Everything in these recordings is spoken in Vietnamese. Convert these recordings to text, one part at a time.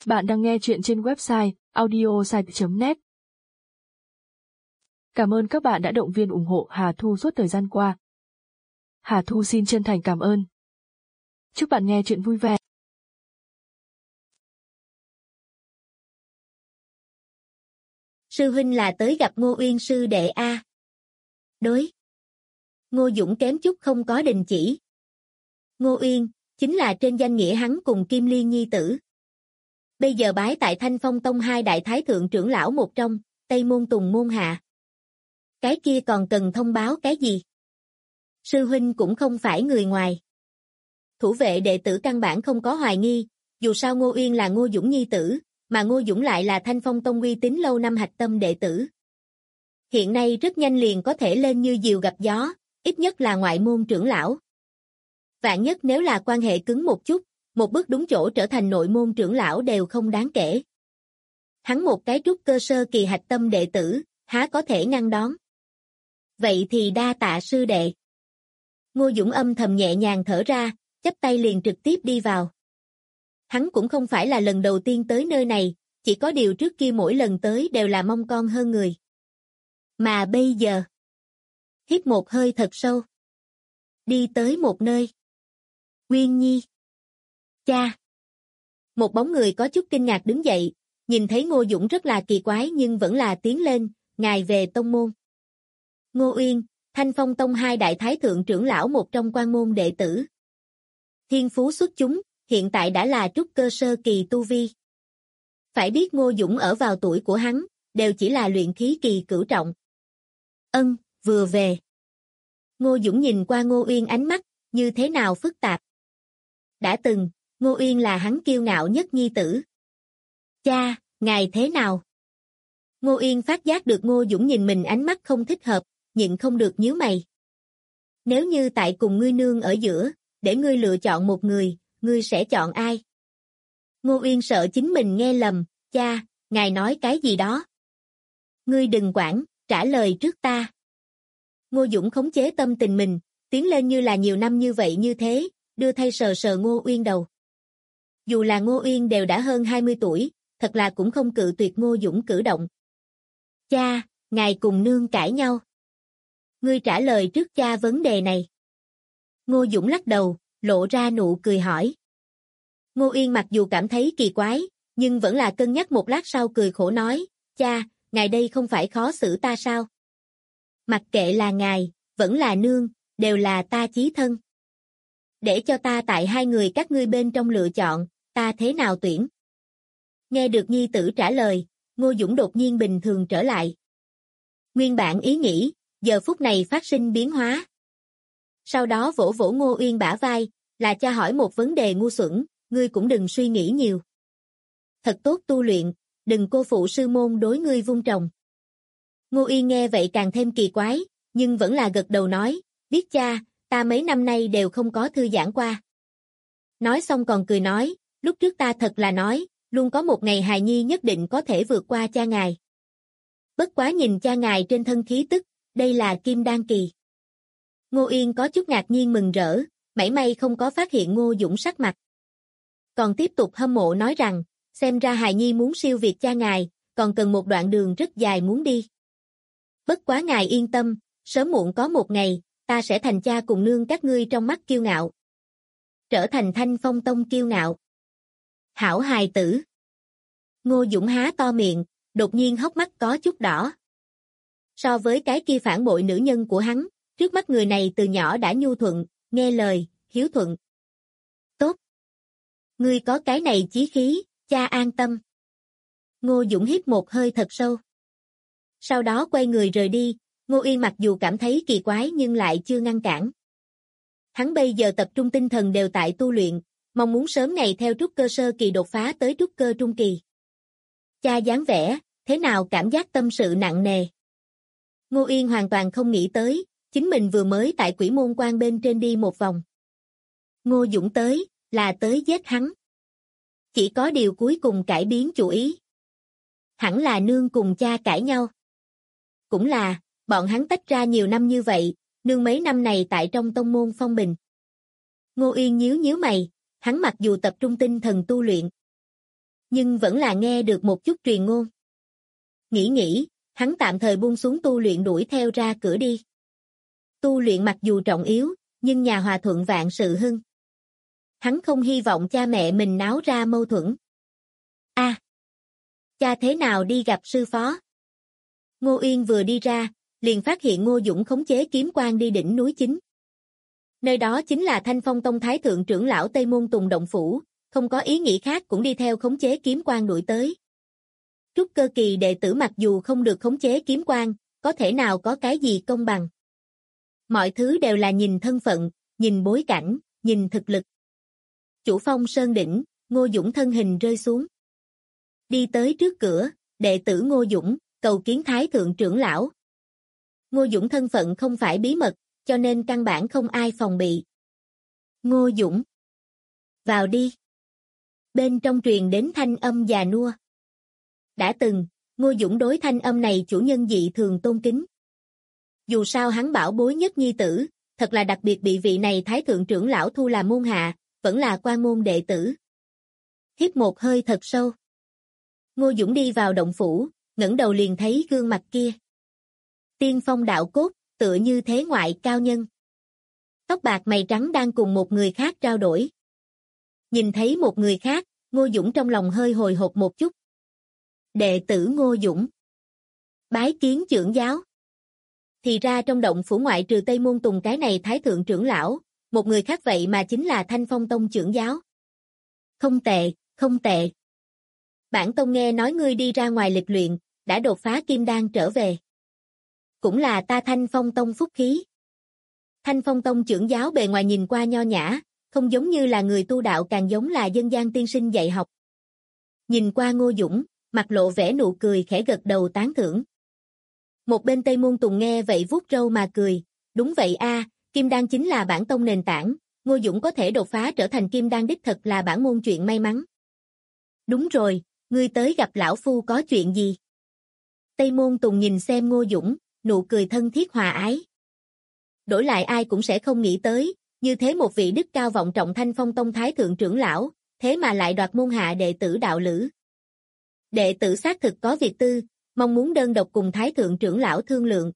Bạn đang nghe chuyện trên website audiosite.net. Cảm ơn các bạn đã động viên ủng hộ Hà Thu suốt thời gian qua. Hà Thu xin chân thành cảm ơn. Chúc bạn nghe chuyện vui vẻ. Sư huynh là tới gặp Ngô Uyên sư đệ a. Đối. Ngô Dũng kém chút không có đình chỉ. Ngô Uyên, chính là trên danh nghĩa hắn cùng Kim Liên nhi tử. Bây giờ bái tại Thanh Phong Tông hai đại thái thượng trưởng lão một trong, Tây Môn Tùng môn hạ. Cái kia còn cần thông báo cái gì? Sư huynh cũng không phải người ngoài. Thủ vệ đệ tử căn bản không có hoài nghi, dù sao Ngô Uyên là Ngô Dũng nhi tử, mà Ngô Dũng lại là Thanh Phong Tông uy tín lâu năm hạch tâm đệ tử. Hiện nay rất nhanh liền có thể lên như diều gặp gió, ít nhất là ngoại môn trưởng lão. Vạn nhất nếu là quan hệ cứng một chút, một bước đúng chỗ trở thành nội môn trưởng lão đều không đáng kể. Hắn một cái trúc cơ sơ kỳ hạch tâm đệ tử, há có thể ngăn đón. Vậy thì đa tạ sư đệ. Ngô Dũng âm thầm nhẹ nhàng thở ra, chắp tay liền trực tiếp đi vào. Hắn cũng không phải là lần đầu tiên tới nơi này, chỉ có điều trước kia mỗi lần tới đều là mong con hơn người. Mà bây giờ, hít một hơi thật sâu. Đi tới một nơi. Uyên Nhi. Cha. Một bóng người có chút kinh ngạc đứng dậy, nhìn thấy Ngô Dũng rất là kỳ quái nhưng vẫn là tiến lên, ngài về tông môn. Ngô Uyên, Thanh Phong Tông hai đại thái thượng trưởng lão một trong quan môn đệ tử. Thiên phú xuất chúng, hiện tại đã là trúc cơ sơ kỳ tu vi. Phải biết Ngô Dũng ở vào tuổi của hắn, đều chỉ là luyện khí kỳ cửu trọng. Vừa về. Ngô Dũng nhìn qua Ngô Uyên ánh mắt, như thế nào phức tạp. Đã từng, Ngô Uyên là hắn kiêu ngạo nhất nhi tử. Cha, ngài thế nào? Ngô Uyên phát giác được Ngô Dũng nhìn mình ánh mắt không thích hợp, nhịn không được nhíu mày. Nếu như tại cùng ngươi nương ở giữa, để ngươi lựa chọn một người, ngươi sẽ chọn ai? Ngô Uyên sợ chính mình nghe lầm, cha, ngài nói cái gì đó? Ngươi đừng quản, trả lời trước ta. Ngô Dũng khống chế tâm tình mình, tiến lên như là nhiều năm như vậy như thế, đưa thay sờ sờ Ngô Uyên đầu. Dù là Ngô Uyên đều đã hơn 20 tuổi, thật là cũng không cự tuyệt Ngô Dũng cử động. Cha, ngài cùng nương cãi nhau. Ngươi trả lời trước cha vấn đề này. Ngô Dũng lắc đầu, lộ ra nụ cười hỏi. Ngô Uyên mặc dù cảm thấy kỳ quái, nhưng vẫn là cân nhắc một lát sau cười khổ nói, cha, ngài đây không phải khó xử ta sao? Mặc kệ là ngài, vẫn là nương, đều là ta chí thân. Để cho ta tại hai người các ngươi bên trong lựa chọn, ta thế nào tuyển? Nghe được nhi tử trả lời, Ngô Dũng đột nhiên bình thường trở lại. Nguyên bản ý nghĩ, giờ phút này phát sinh biến hóa. Sau đó vỗ vỗ Ngô Uyên bả vai, là cha hỏi một vấn đề ngu xuẩn, ngươi cũng đừng suy nghĩ nhiều. Thật tốt tu luyện, đừng cô phụ sư môn đối ngươi vun trồng. Ngô Uyên nghe vậy càng thêm kỳ quái, nhưng vẫn là gật đầu nói, biết cha, ta mấy năm nay đều không có thư giãn qua. Nói xong còn cười nói, lúc trước ta thật là nói, luôn có một ngày hài nhi nhất định có thể vượt qua cha ngài. Bất quá nhìn cha ngài trên thân khí tức, đây là kim đan kỳ. Ngô Uyên có chút ngạc nhiên mừng rỡ, mảy may không có phát hiện Ngô Dũng sắc mặt. Còn tiếp tục hâm mộ nói rằng, xem ra hài nhi muốn siêu việt cha ngài, còn cần một đoạn đường rất dài muốn đi. Bất quá ngài yên tâm, sớm muộn có một ngày, ta sẽ thành cha cùng nương các ngươi trong mắt kiêu ngạo. Trở thành Thanh Phong Tông kiêu ngạo. Hảo hài tử. Ngô Dũng há to miệng, đột nhiên hốc mắt có chút đỏ. So với cái kia phản bội nữ nhân của hắn, trước mắt người này từ nhỏ đã nhu thuận, nghe lời, hiếu thuận. Tốt. Ngươi có cái này chí khí, cha an tâm. Ngô Dũng hít một hơi thật sâu. Sau đó quay người rời đi, Ngô Uyên mặc dù cảm thấy kỳ quái nhưng lại chưa ngăn cản. Hắn bây giờ tập trung tinh thần đều tại tu luyện, mong muốn sớm ngày theo trúc cơ sơ kỳ đột phá tới trúc cơ trung kỳ. Cha dáng vẻ, thế nào cảm giác tâm sự nặng nề. Ngô Uyên hoàn toàn không nghĩ tới, chính mình vừa mới tại Quỷ Môn Quan bên trên đi một vòng. Ngô Dũng tới, là tới giết hắn. Chỉ có điều cuối cùng cải biến chủ ý. Hẳn là nương cùng cha cãi nhau. Cũng là, bọn hắn tách ra nhiều năm như vậy, nương mấy năm này tại trong tông môn phong bình. Ngô Uyên nhíu nhíu mày, hắn mặc dù tập trung tinh thần tu luyện, nhưng vẫn là nghe được một chút truyền ngôn. Nghĩ, hắn tạm thời buông xuống tu luyện đuổi theo ra cửa đi. Tu luyện mặc dù trọng yếu, nhưng nhà hòa thuận vạn sự hưng. Hắn không hy vọng cha mẹ mình náo ra mâu thuẫn. Cha thế nào đi gặp sư phó? Ngô Uyên vừa đi ra, liền phát hiện Ngô Dũng khống chế kiếm quan đi đỉnh núi chính. Nơi đó chính là Thanh Phong Tông Thái Thượng trưởng lão Tây Môn Tùng động phủ, không có ý nghĩ khác cũng đi theo khống chế kiếm quan đuổi tới. Trúc cơ kỳ đệ tử mặc dù không được khống chế kiếm quan, có thể nào có cái gì công bằng. Mọi thứ đều là nhìn thân phận, nhìn bối cảnh, nhìn thực lực. Chủ phong sơn đỉnh, Ngô Dũng thân hình rơi xuống. Đi tới trước cửa, đệ tử Ngô Dũng, cầu kiến Thái Thượng trưởng lão. Ngô Dũng thân phận không phải bí mật, cho nên căn bản không ai phòng bị. Ngô Dũng. Vào đi. Bên trong truyền đến thanh âm già nua. Đã từng, Ngô Dũng đối thanh âm này chủ nhân dị thường tôn kính. Dù sao hắn bảo bối nhất nhi tử, thật là đặc biệt bị vị này Thái Thượng trưởng lão thu làm môn hạ, vẫn là quan môn đệ tử. Hít một hơi thật sâu. Ngô Dũng đi vào động phủ, ngẩng đầu liền thấy gương mặt kia. Tiên phong đạo cốt, tựa như thế ngoại cao nhân. Tóc bạc mày trắng đang cùng một người khác trao đổi. Nhìn thấy một người khác, Ngô Dũng trong lòng hơi hồi hộp một chút. Đệ tử Ngô Dũng. Bái kiến trưởng giáo. Thì ra trong động phủ ngoại trừ Tây Môn Tùng cái này Thái Thượng trưởng lão, một người khác vậy mà chính là Thanh Phong Tông trưởng giáo. Không tệ, không tệ. Bản tông nghe nói ngươi đi ra ngoài lịch luyện, đã đột phá kim đan trở về. Cũng là ta Thanh Phong Tông phúc khí. Thanh Phong Tông trưởng giáo bề ngoài nhìn qua nho nhã, không giống như là người tu đạo, càng giống là dân gian tiên sinh dạy học. Nhìn qua Ngô Dũng, mặt lộ vẻ nụ cười, khẽ gật đầu tán thưởng. Một bên Tây Môn Tùng nghe vậy vuốt râu mà cười, đúng vậy a, kim đan chính là bản tông nền tảng, Ngô Dũng có thể đột phá trở thành kim đan đích thật là bản môn chuyện may mắn. Đúng rồi, ngươi tới gặp lão phu có chuyện gì? Tây Môn Tùng nhìn xem Ngô Dũng, nụ cười thân thiết hòa ái. Đổi lại ai cũng sẽ không nghĩ tới, như thế một vị đức cao vọng trọng Thanh Phong Tông Thái Thượng trưởng lão, thế mà lại đoạt môn hạ đệ tử đạo lữ. Đệ tử xác thực có việc tư, mong muốn đơn độc cùng Thái Thượng trưởng lão thương lượng.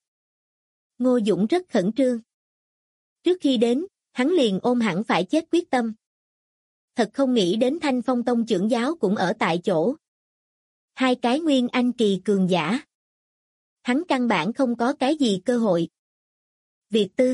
Ngô Dũng rất khẩn trương. Trước khi đến, hắn liền ôm hẳn phải chết quyết tâm. Thật không nghĩ đến Thanh Phong Tông trưởng giáo cũng ở tại chỗ. Hai cái nguyên anh kỳ cường giả. Hắn căn bản không có cái gì cơ hội. Việc tư.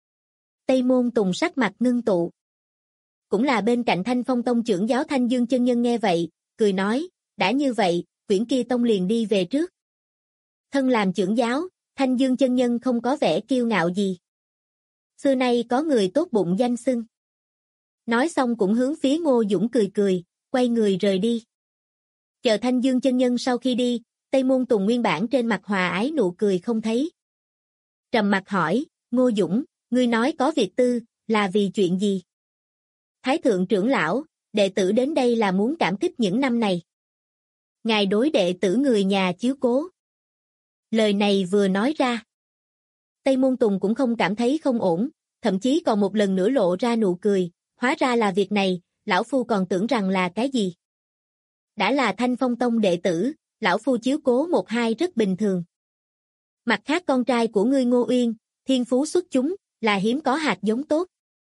Tây Môn Tùng sắc mặt ngưng tụ. Cũng là bên cạnh Thanh Phong Tông trưởng giáo Thanh Dương chân nhân nghe vậy, cười nói, đã như vậy, quyển kia tông liền đi về trước. Thân làm trưởng giáo, Thanh Dương chân nhân không có vẻ kiêu ngạo gì. Xưa nay có người tốt bụng danh xưng. Nói xong cũng hướng phía Ngô Dũng cười cười, quay người rời đi. Chờ Thanh Dương chân nhân sau khi đi, Tây Môn Tùng nguyên bản trên mặt hòa ái nụ cười không thấy. Trầm mặt hỏi, Ngô Dũng, ngươi nói có việc tư, là vì chuyện gì? Thái Thượng trưởng lão, đệ tử đến đây là muốn cảm kích những năm này. Ngài đối đệ tử người nhà chiếu cố. Lời này vừa nói ra. Tây Môn Tùng cũng không cảm thấy không ổn, thậm chí còn một lần nữa lộ ra nụ cười, hóa ra là việc này, lão phu còn tưởng rằng là cái gì. Đã là Thanh Phong Tông đệ tử, lão phu chiếu cố một hai rất bình thường. Mặt khác con trai của ngươi Ngô Uyên, thiên phú xuất chúng, là hiếm có hạt giống tốt.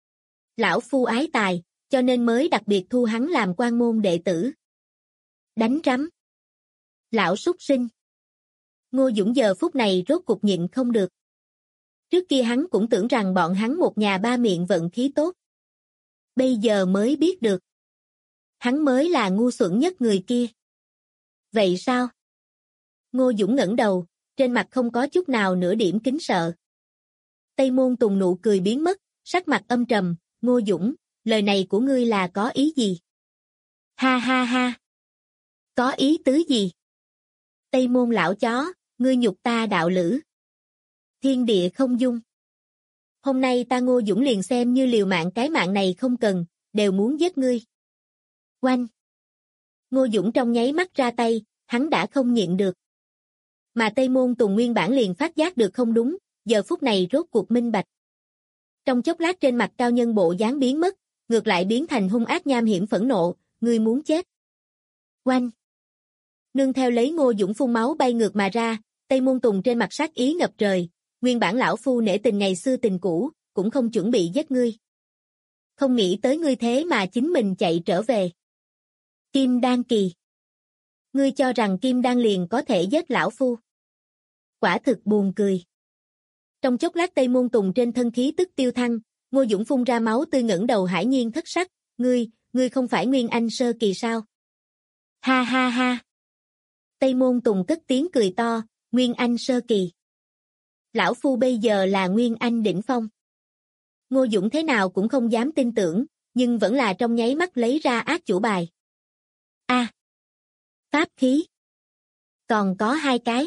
Lão phu ái tài, cho nên mới đặc biệt thu hắn làm quan môn đệ tử. Đánh rắm. Lão súc sinh. Ngô Dũng giờ phút này rốt cục nhịn không được. Trước kia hắn cũng tưởng rằng bọn hắn một nhà ba miệng vận khí tốt. Bây giờ mới biết được. Hắn mới là ngu xuẩn nhất người kia. Vậy sao? Ngô Dũng ngẩng đầu, trên mặt không có chút nào nửa điểm kính sợ. Tây Môn Tùng nụ cười biến mất, sắc mặt âm trầm, Ngô Dũng, lời này của ngươi là có ý gì? Ha ha ha. Có ý tứ gì? Tây Môn lão chó, ngươi nhục ta đạo lữ. Thiên địa không dung. Hôm nay ta Ngô Dũng liền xem như liều mạng, cái mạng này không cần, đều muốn giết ngươi. Oanh. Ngô Dũng trong nháy mắt ra tay, hắn đã không nhịn được. Mà Tây Môn Tùng nguyên bản liền phát giác được không đúng, giờ phút này rốt cuộc minh bạch. Trong chốc lát trên mặt cao nhân bộ dáng biến mất, ngược lại biến thành hung ác nham hiểm phẫn nộ, ngươi muốn chết. Oanh! Nương theo lấy Ngô Dũng phun máu bay ngược mà ra, Tây Môn Tùng trên mặt sát ý ngập trời, nguyên bản lão phu nể tình ngày xưa tình cũ, cũng không chuẩn bị giết ngươi. Không nghĩ tới ngươi thế mà chính mình chạy trở về. Kim Đan kỳ. Ngươi cho rằng Kim Đan liền có thể giết lão phu. Quả thực buồn cười. Trong chốc lát Tây Môn Tùng trên thân khí tức tiêu thăng, Ngô Dũng phun ra máu tươi ngẩng đầu hải nhiên thất sắc, ngươi không phải Nguyên Anh sơ kỳ sao? Ha ha ha. Tây Môn Tùng cất tiếng cười to, Nguyên Anh sơ kỳ. Lão phu bây giờ là Nguyên Anh đỉnh phong. Ngô Dũng thế nào cũng không dám tin tưởng, nhưng vẫn là trong nháy mắt lấy ra ác chủ bài. Pháp khí. Còn có 2 cái.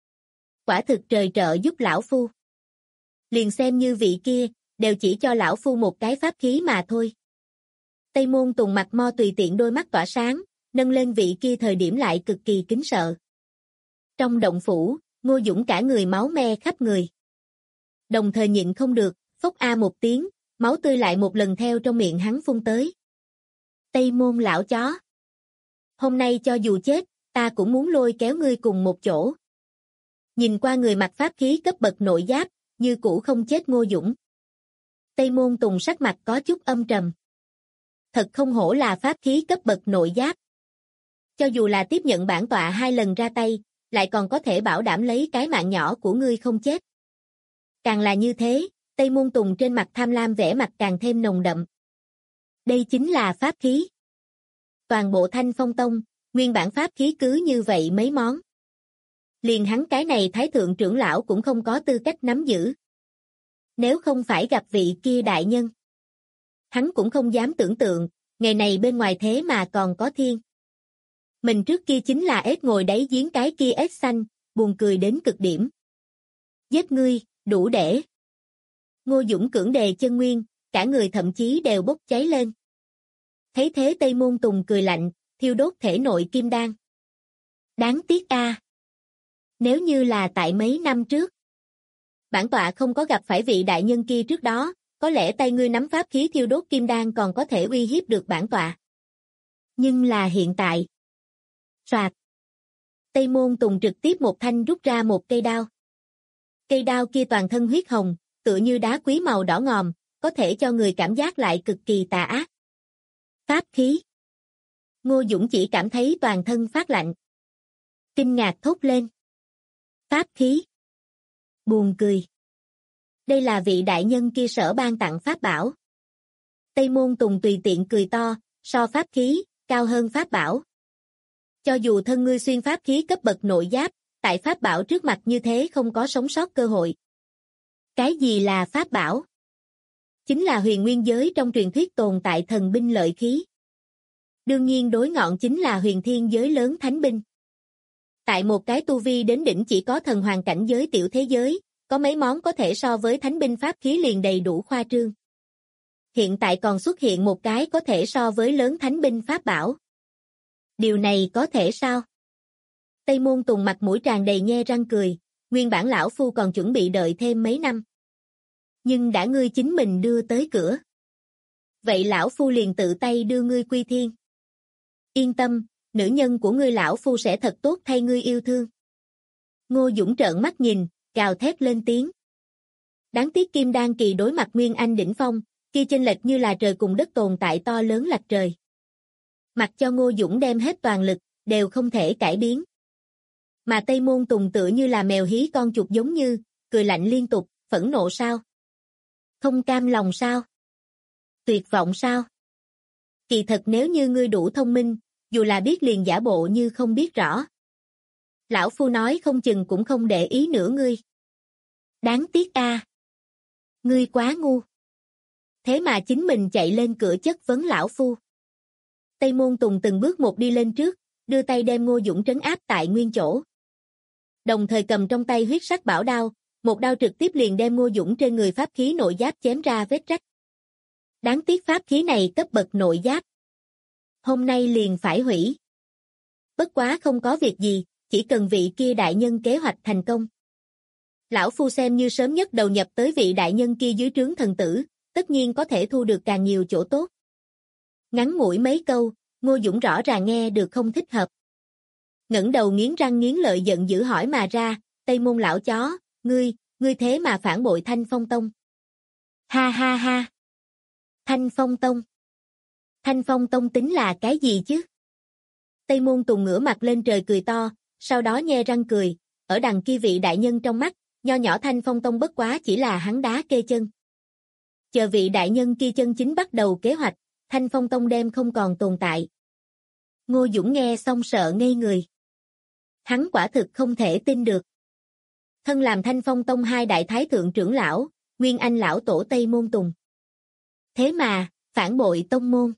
Quả thực trời trợ giúp lão phu. Liền xem như vị kia, đều chỉ cho lão phu một cái pháp khí mà thôi. Tây Môn Tùng mặt mo tùy tiện đôi mắt tỏa sáng, nâng lên vị kia thời điểm lại cực kỳ kính sợ. Trong động phủ, Ngô Dũng cả người máu me khắp người. Đồng thời nhịn không được, phốc a một tiếng, máu tươi lại một lần theo trong miệng hắn phun tới. Tây Môn lão chó. Hôm nay cho dù chết, ta cũng muốn lôi kéo ngươi cùng một chỗ. Nhìn qua người mặc pháp khí cấp bậc nội giáp, như cũ không chết Ngô Dũng. Tây Môn Tùng sắc mặt có chút âm trầm. Thật không hổ là pháp khí cấp bậc nội giáp. Cho dù là tiếp nhận bản tọa 2 lần ra tay, lại còn có thể bảo đảm lấy cái mạng nhỏ của ngươi không chết. Càng là như thế, Tây Môn Tùng trên mặt tham lam vẻ mặt càng thêm nồng đậm. Đây chính là pháp khí. Toàn bộ Thanh Phong Tông, nguyên bản pháp khí cứ như vậy mấy món. Liền hắn cái này thái thượng trưởng lão cũng không có tư cách nắm giữ. Nếu không phải gặp vị kia đại nhân, hắn cũng không dám tưởng tượng, ngày này bên ngoài thế mà còn có thiên. Mình trước kia chính là ếch ngồi đáy giếng cái kia ếch xanh, buồn cười đến cực điểm. Giết ngươi, đủ để. Ngô Dũng cưỡng đề chân nguyên, cả người thậm chí đều bốc cháy lên. Thấy thế Tây Môn Tùng cười lạnh, thiêu đốt thể nội kim đan. Đáng tiếc a. Nếu như là tại mấy năm trước, bản tọa không có gặp phải vị đại nhân kia trước đó, có lẽ tay ngươi nắm pháp khí thiêu đốt kim đan còn có thể uy hiếp được bản tọa. Nhưng là hiện tại. Soạt. Tây Môn Tùng trực tiếp một thanh rút ra một cây đao. Cây đao kia toàn thân huyết hồng, tựa như đá quý màu đỏ ngòm, có thể cho người cảm giác lại cực kỳ tà ác. Pháp khí. Ngô Dũng chỉ cảm thấy toàn thân phát lạnh. Kinh ngạc thốt lên. Pháp khí. Buồn cười. Đây là vị đại nhân kia sở ban tặng pháp bảo. Tây Môn Tùng tùy tiện cười to, so pháp khí, cao hơn pháp bảo. Cho dù thân ngươi xuyên pháp khí cấp bậc nội giáp, tại pháp bảo trước mặt như thế không có sống sót cơ hội. Cái gì là pháp bảo? Chính là huyền nguyên giới trong truyền thuyết tồn tại thần binh lợi khí. Đương nhiên đối ngọn chính là huyền thiên giới lớn thánh binh. Tại một cái tu vi đến đỉnh chỉ có thần hoàng cảnh giới tiểu thế giới, có mấy món có thể so với thánh binh pháp khí liền đầy đủ khoa trương. Hiện tại còn xuất hiện một cái có thể so với lớn thánh binh pháp bảo. Điều này có thể sao? Tây Môn Tùng mặt mũi tràn đầy nhe răng cười, nguyên bản lão phu còn chuẩn bị đợi thêm mấy năm. Nhưng đã ngươi chính mình đưa tới cửa. Vậy lão phu liền tự tay đưa ngươi quy thiên. Yên tâm, nữ nhân của ngươi lão phu sẽ thật tốt thay ngươi yêu thương. Ngô Dũng trợn mắt nhìn, gào thét lên tiếng. Đáng tiếc Kim Đan kỳ đối mặt Nguyên Anh đỉnh phong, kia chênh lệch như là trời cùng đất tồn tại to lớn lệch trời. Mặc cho Ngô Dũng đem hết toàn lực, đều không thể cải biến. Mà Tây Môn Tùng tựa như là mèo hí con chuột giống như, cười lạnh liên tục, phẫn nộ sao? Không cam lòng sao? Tuyệt vọng sao? Kỳ thật nếu như ngươi đủ thông minh, dù là biết liền giả bộ như không biết rõ. Lão phu nói không chừng cũng không để ý nữa ngươi. Đáng tiếc a. Ngươi quá ngu. Thế mà chính mình chạy lên cửa chất vấn lão phu. Tây Môn Tùng từng bước một đi lên trước, đưa tay đem Ngô Dũng trấn áp tại nguyên chỗ. Đồng thời cầm trong tay huyết sắc bảo đao, một đao trực tiếp liền đem Ngô Dũng trên người pháp khí nội giáp chém ra vết rách. Đáng tiếc pháp khí này cấp bậc nội giáp. Hôm nay liền phải hủy. Bất quá không có việc gì, chỉ cần vị kia đại nhân kế hoạch thành công. Lão phu xem như sớm nhất đầu nhập tới vị đại nhân kia dưới trướng thần tử, tất nhiên có thể thu được càng nhiều chỗ tốt. Ngắn ngủi mấy câu, Ngô Dũng rõ ràng nghe được không thích hợp. Ngẩng đầu nghiến răng nghiến lợi giận dữ hỏi mà ra, Tây Môn lão chó, ngươi thế mà phản bội Thanh Phong Tông. Ha ha ha. Thanh Phong Tông. Thanh Phong Tông tính là cái gì chứ? Tây Môn Tùng ngửa mặt lên trời cười to, sau đó nhe răng cười, ở đằng kia vị đại nhân trong mắt, nho nhỏ Thanh Phong Tông bất quá chỉ là hắn đá kê chân. Chờ vị đại nhân kia chân chính bắt đầu kế hoạch, Thanh Phong Tông đem không còn tồn tại. Ngô Dũng nghe xong sợ ngây người. Hắn quả thực không thể tin được. Thân làm Thanh Phong Tông hai đại thái thượng trưởng lão, Nguyên Anh lão tổ Tây Môn Tùng. Thế mà, phản bội tông môn.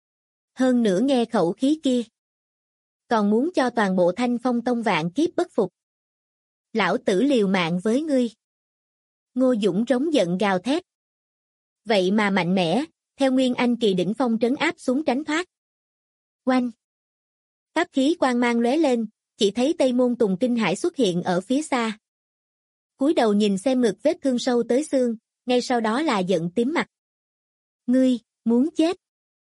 Hơn nữa nghe khẩu khí kia. Còn muốn cho toàn bộ Thanh Phong Tông vạn kiếp bất phục. Lão tử liều mạng với ngươi. Ngô Dũng trống giận gào thét. Vậy mà mạnh mẽ, theo Nguyên Anh kỳ đỉnh phong trấn áp xuống tránh thoát. Oanh! Pháp khí quang mang lóe lên, chỉ thấy Tây Môn Tùng kinh hãi xuất hiện ở phía xa. Cúi đầu nhìn xem ngực vết thương sâu tới xương, ngay sau đó là giận tím mặt. Ngươi, muốn chết.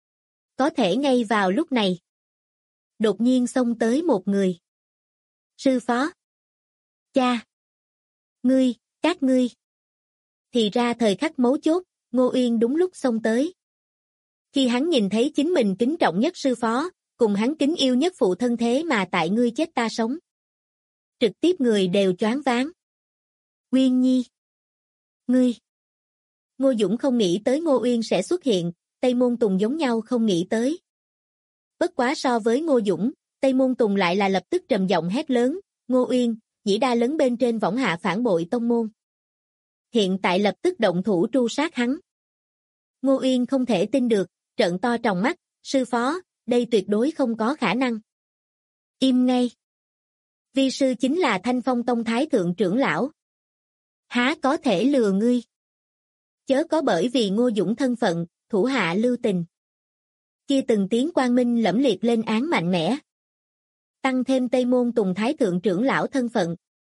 Có thể ngay vào lúc này. Đột nhiên xông tới một người. Sư phó. Cha. Ngươi, các ngươi. Thì ra thời khắc mấu chốt, Ngô Uyên đúng lúc xông tới. Khi hắn nhìn thấy chính mình kính trọng nhất sư phó, cùng hắn kính yêu nhất phụ thân thế mà tại ngươi chết ta sống. Trực tiếp người đều choáng váng. Uyên Nhi. Ngươi. Ngô Dũng không nghĩ tới Ngô Uyên sẽ xuất hiện, Tây Môn Tùng giống nhau không nghĩ tới. Bất quá so với Ngô Dũng, Tây Môn Tùng lại là lập tức trầm giọng hét lớn, Ngô Uyên, nhĩ đa lớn bên trên võng hạ phản bội tông môn. Hiện tại lập tức động thủ tru sát hắn. Ngô Uyên không thể tin được, trợn to tròng mắt, sư phó, đây tuyệt đối không có khả năng. Im ngay. Vi sư chính là Thanh Phong Tông thái thượng trưởng lão. Há có thể lừa ngươi. Chớ có bởi vì Ngô Dũng thân phận, thủ hạ lưu tình. Kia từng tiếng quang minh lẫm liệt lên án mạnh mẽ. Tăng thêm Tây Môn Tùng thái thượng trưởng lão thân phận.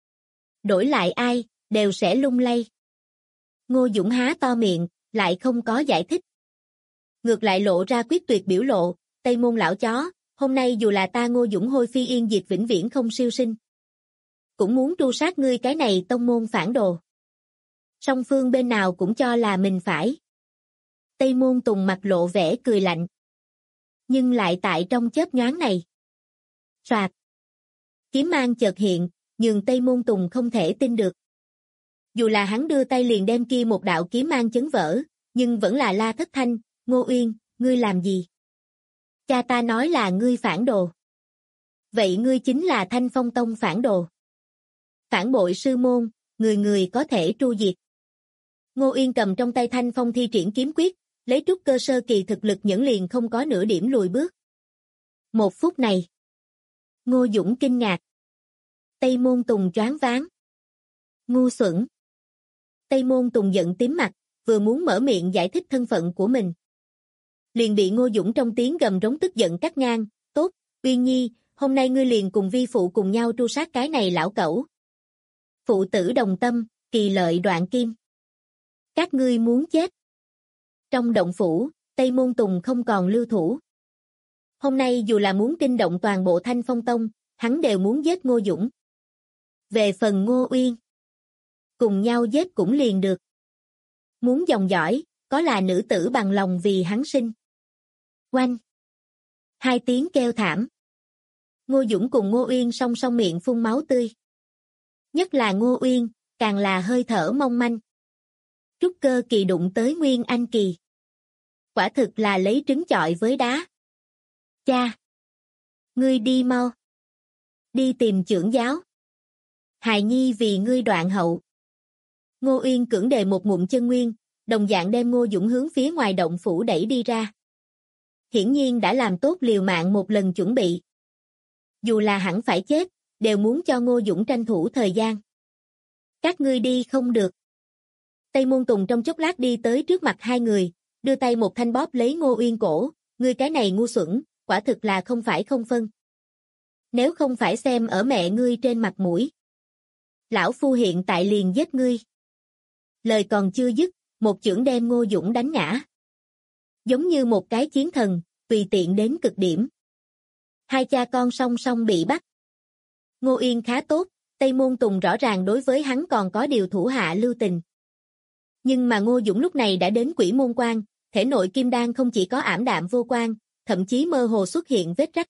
Đổi lại ai, đều sẽ lung lay. Ngô Dũng há to miệng, lại không có giải thích. Ngược lại lộ ra quyết tuyệt biểu lộ, Tây Môn lão chó, hôm nay dù là ta Ngô Dũng hôi phi yên diệt vĩnh viễn không siêu sinh. Cũng muốn tru sát ngươi cái này tông môn phản đồ. Song phương bên nào cũng cho là mình phải. Tây Môn Tùng mặt lộ vẻ cười lạnh. Nhưng lại tại trong chớp nhoáng này. Soạt. Kiếm mang chợt hiện, nhường Tây Môn Tùng không thể tin được. Dù là hắn đưa tay liền đem kia một đạo kiếm mang chấn vỡ, nhưng vẫn là la thất thanh, Ngô Uyên, ngươi làm gì? Cha ta nói là ngươi phản đồ. Vậy ngươi chính là Thanh Phong Tông phản đồ. Phản bội sư môn, người người có thể tru diệt. Ngô Uyên cầm trong tay Thanh Phong thi triển kiếm quyết, lấy trúc cơ sơ kỳ thực lực nhẫn liền không có nửa điểm lùi bước. Một phút này. Ngô Dũng kinh ngạc. Tây Môn Tùng choáng váng. Ngu xuẩn. Tây Môn Tùng giận tím mặt, vừa muốn mở miệng giải thích thân phận của mình. Liền bị Ngô Dũng trong tiếng gầm rống tức giận cắt ngang, tốt, Uyên Nhi, hôm nay ngươi liền cùng vi phụ cùng nhau tru sát cái này lão cẩu. Phụ tử đồng tâm, kỳ lợi đoạn kim. Các ngươi muốn chết. Trong động phủ, Tây Môn Tùng không còn lưu thủ. Hôm nay dù là muốn kinh động toàn bộ Thanh Phong Tông, hắn đều muốn giết Ngô Dũng. Về phần Ngô Uyên, cùng nhau giết cũng liền được. Muốn dòng dõi, có là nữ tử bằng lòng vì hắn sinh. Oanh! Hai tiếng kêu thảm. Ngô Dũng cùng Ngô Uyên song song miệng phun máu tươi. Nhất là Ngô Uyên, càng là hơi thở mong manh. Trúc cơ kỳ đụng tới Nguyên Anh kỳ. Quả thực là lấy trứng chọi với đá. Cha! Ngươi đi mau. Đi tìm trưởng giáo. Hài Nhi vì ngươi đoạn hậu. Ngô Uyên cưỡng đề một ngụm chân nguyên, đồng dạng đem Ngô Dũng hướng phía ngoài động phủ đẩy đi ra. Hiển nhiên đã làm tốt liều mạng một lần chuẩn bị. Dù là hẳn phải chết, đều muốn cho Ngô Dũng tranh thủ thời gian. Các ngươi đi không được. Tây Môn Tùng trong chốc lát đi tới trước mặt hai người, đưa tay một thanh bóp lấy Ngô Uyên cổ, ngươi cái này ngu xuẩn, quả thực là không phải không phân. Nếu không phải xem ở mẹ ngươi trên mặt mũi. Lão phu hiện tại liền giết ngươi. Lời còn chưa dứt, một chưởng đem Ngô Dũng đánh ngã. Giống như một cái chiến thần, tùy tiện đến cực điểm. Hai cha con song song bị bắt. Ngô Uyên khá tốt, Tây Môn Tùng rõ ràng đối với hắn còn có điều thủ hạ lưu tình. Nhưng mà Ngô Dũng lúc này đã đến Quỷ Môn Quan, thể nội kim đan không chỉ có ảm đạm vô quang, thậm chí mơ hồ xuất hiện vết rách.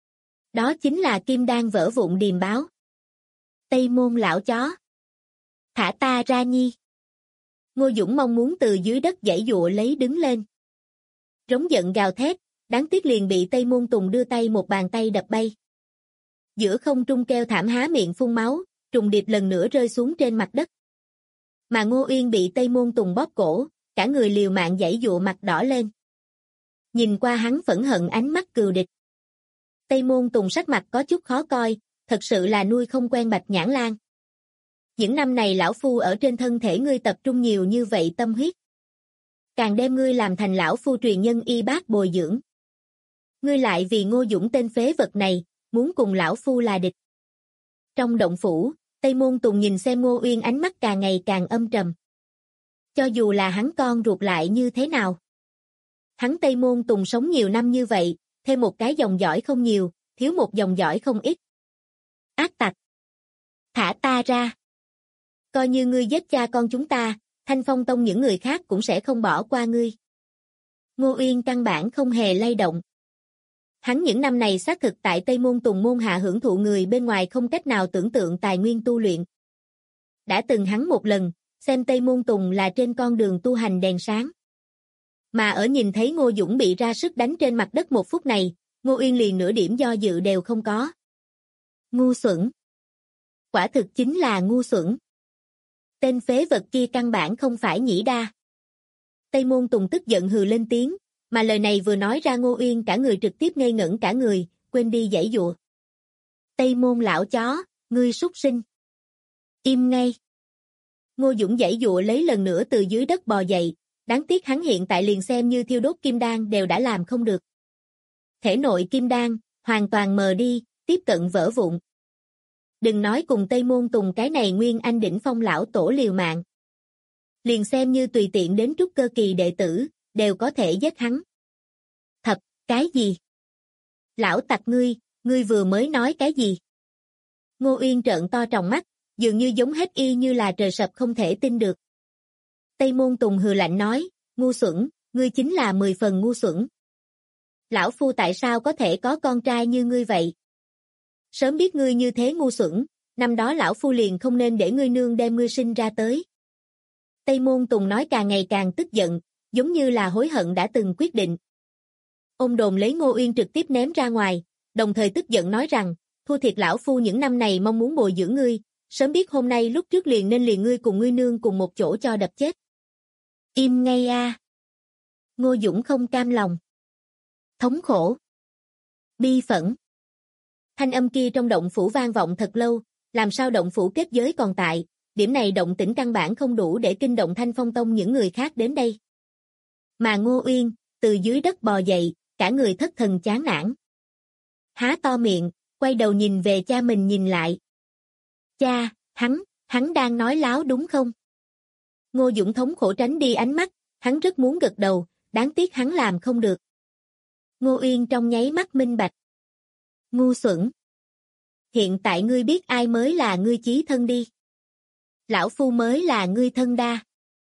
Đó chính là kim đan vỡ vụn điềm báo. Tây Môn lão chó. Thả ta ra nhi. Ngô Dũng mong muốn từ dưới đất giãy giụa lấy đứng lên. Rống giận gào thét, đáng tiếc liền bị Tây Môn Tùng đưa tay một bàn tay đập bay. Giữa không trung kêu thảm há miệng phun máu, trùng điệp lần nữa rơi xuống trên mặt đất. Mà Ngô Uyên bị Tây Môn Tùng bóp cổ, cả người liều mạng giãy giụa mặt đỏ lên. Nhìn qua hắn phẫn hận ánh mắt cừu địch. Tây Môn Tùng sắc mặt có chút khó coi, thật sự là nuôi không quen Bạch Nhãn Lang. Những năm này lão phu ở trên thân thể ngươi tập trung nhiều như vậy tâm huyết. Càng đem ngươi làm thành lão phu truyền nhân y bác bồi dưỡng. Ngươi lại vì Ngô Dũng tên phế vật này, muốn cùng lão phu là địch. Trong động phủ, Tây Môn Tùng nhìn xem Ngô Uyên ánh mắt càng ngày càng âm trầm. Cho dù là hắn con ruột lại như thế nào. Hắn Tây Môn Tùng sống nhiều năm như vậy, thêm một cái dòng dõi không nhiều, thiếu một dòng dõi không ít. Ác tặc! Thả ta ra! Coi như ngươi giết cha con chúng ta, Thanh Phong Tông những người khác cũng sẽ không bỏ qua ngươi. Ngô Uyên căn bản không hề lay động. Hắn những năm này xác thực tại Tây Môn Tùng môn hạ hưởng thụ người bên ngoài không cách nào tưởng tượng tài nguyên tu luyện. Đã từng hắn một lần, xem Tây Môn Tùng là trên con đường tu hành đèn sáng. Mà ở nhìn thấy Ngô Dũng bị ra sức đánh trên mặt đất một phút này, Ngô Uyên liền nửa điểm do dự đều không có. Ngu xuẩn. Quả thực chính là ngu xuẩn. Tên phế vật kia căn bản không phải nhĩ đa. Tây Môn Tùng tức giận hừ lên tiếng, mà lời này vừa nói ra Ngô Uyên cả người trực tiếp ngây ngẩn cả người, quên đi giãy giụa. Tây Môn lão chó, ngươi súc sinh. Im ngay. Ngô Dũng giãy giụa lấy lần nữa từ dưới đất bò dậy, đáng tiếc hắn hiện tại liền xem như thiêu đốt kim đan đều đã làm không được. Thể nội kim đan, hoàn toàn mờ đi, tiếp cận vỡ vụn. Đừng nói cùng Tây Môn Tùng cái này nguyên anh đỉnh phong lão tổ liều mạng. Liền xem như tùy tiện đến trúc cơ kỳ đệ tử, đều có thể giết hắn. Thật, cái gì? Lão tặc ngươi vừa mới nói cái gì? Ngô Uyên trợn to tròng mắt, dường như giống hết y như là trời sập không thể tin được. Tây Môn Tùng hừ lạnh nói, ngu xuẩn, ngươi chính là 10 phần ngu xuẩn. Lão phu tại sao có thể có con trai như ngươi vậy? Sớm biết ngươi như thế ngu xuẩn, năm đó lão phu liền không nên để ngươi nương đem ngươi sinh ra tới. Tây Môn Tùng nói càng ngày càng tức giận, giống như là hối hận đã từng quyết định. Ôm đồn lấy Ngô Uyên trực tiếp ném ra ngoài, đồng thời tức giận nói rằng, thua thiệt lão phu những năm này mong muốn bồi dưỡng ngươi, sớm biết hôm nay lúc trước liền nên liền ngươi cùng ngươi nương cùng một chỗ cho đập chết. Im ngay a. Ngô Dũng không cam lòng. Thống khổ. Bi phẫn. Thanh âm kia trong động phủ vang vọng thật lâu, làm sao động phủ kết giới còn tại, điểm này động tĩnh căn bản không đủ để kinh động Thanh Phong Tông những người khác đến đây. Mà Ngô Uyên, từ dưới đất bò dậy, cả người thất thần chán nản. Há to miệng, quay đầu nhìn về cha mình nhìn lại. Cha, hắn đang nói láo đúng không? Ngô Dũng thống khổ tránh đi ánh mắt, hắn rất muốn gật đầu, đáng tiếc hắn làm không được. Ngô Uyên trong nháy mắt minh bạch. Ngu xuẩn. Hiện tại ngươi biết ai mới là ngươi chí thân đi. Lão phu mới là ngươi thân đa.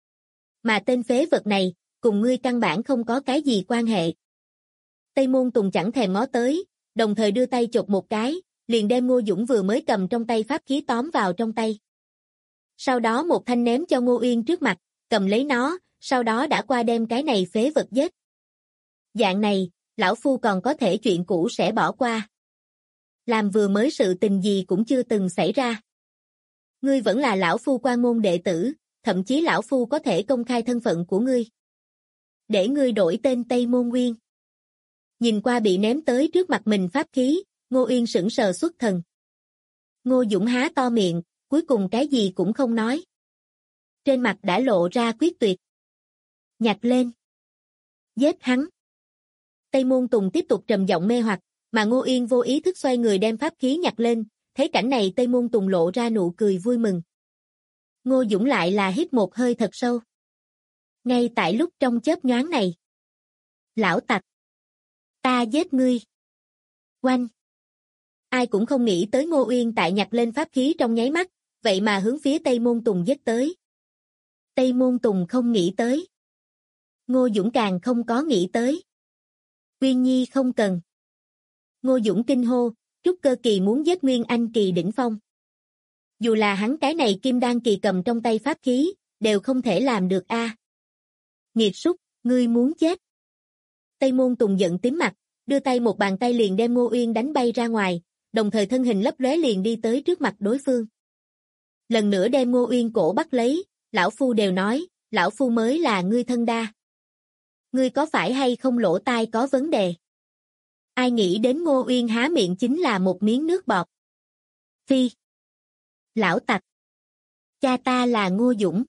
Mà tên phế vật này, cùng ngươi căn bản không có cái gì quan hệ. Tây Môn Tùng chẳng thèm ngó tới, đồng thời đưa tay chộp một cái, liền đem Ngô Dũng vừa mới cầm trong tay pháp khí tóm vào trong tay. Sau đó một thanh ném cho Ngô Uyên trước mặt, cầm lấy nó, sau đó đã qua đem cái này phế vật giết. Dạng này, lão phu còn có thể chuyện cũ sẽ bỏ qua. Làm vừa mới sự tình gì cũng chưa từng xảy ra. Ngươi vẫn là lão phu quan môn đệ tử, thậm chí lão phu có thể công khai thân phận của ngươi. Để ngươi đổi tên Tây Môn Nguyên. Nhìn qua bị ném tới trước mặt mình pháp khí, Ngô Uyên sững sờ xuất thần. Ngô Dũng há to miệng, cuối cùng cái gì cũng không nói. Trên mặt đã lộ ra quyết tuyệt. Nhặt lên. Giết hắn. Tây Môn Tùng tiếp tục trầm giọng mê hoặc, mà Ngô Uyên vô ý thức xoay người đem pháp khí nhặt lên, thấy cảnh này Tây Môn Tùng lộ ra nụ cười vui mừng. Ngô Dũng lại là hít một hơi thật sâu. Ngay tại lúc trong chớp nhoáng này. Lão tặc. Ta giết ngươi. Oanh. Ai cũng không nghĩ tới Ngô Uyên tại nhặt lên pháp khí trong nháy mắt, vậy mà hướng phía Tây Môn Tùng giết tới. Tây Môn Tùng không nghĩ tới. Ngô Dũng càng không có nghĩ tới. Uyên Nhi không cần. Ngô Dũng kinh hô, trúc cơ kỳ muốn giết Nguyên Anh kỳ đỉnh phong. Dù là hắn cái này kim đan kỳ cầm trong tay pháp khí, đều không thể làm được a. Nghiệt súc, ngươi muốn chết. Tây Môn Tùng giận tím mặt, đưa tay một bàn tay liền đem Ngô Uyên đánh bay ra ngoài, đồng thời thân hình lấp lóe liền đi tới trước mặt đối phương. Lần nữa đem Ngô Uyên cổ bắt lấy, lão phu đều nói, lão phu mới là ngươi thân đa. Ngươi có phải hay không lỗ tai có vấn đề? Ai nghĩ đến Ngô Uyên há miệng chính là một miếng nước bọt. Phi. Lão tặc. Cha ta là Ngô Dũng.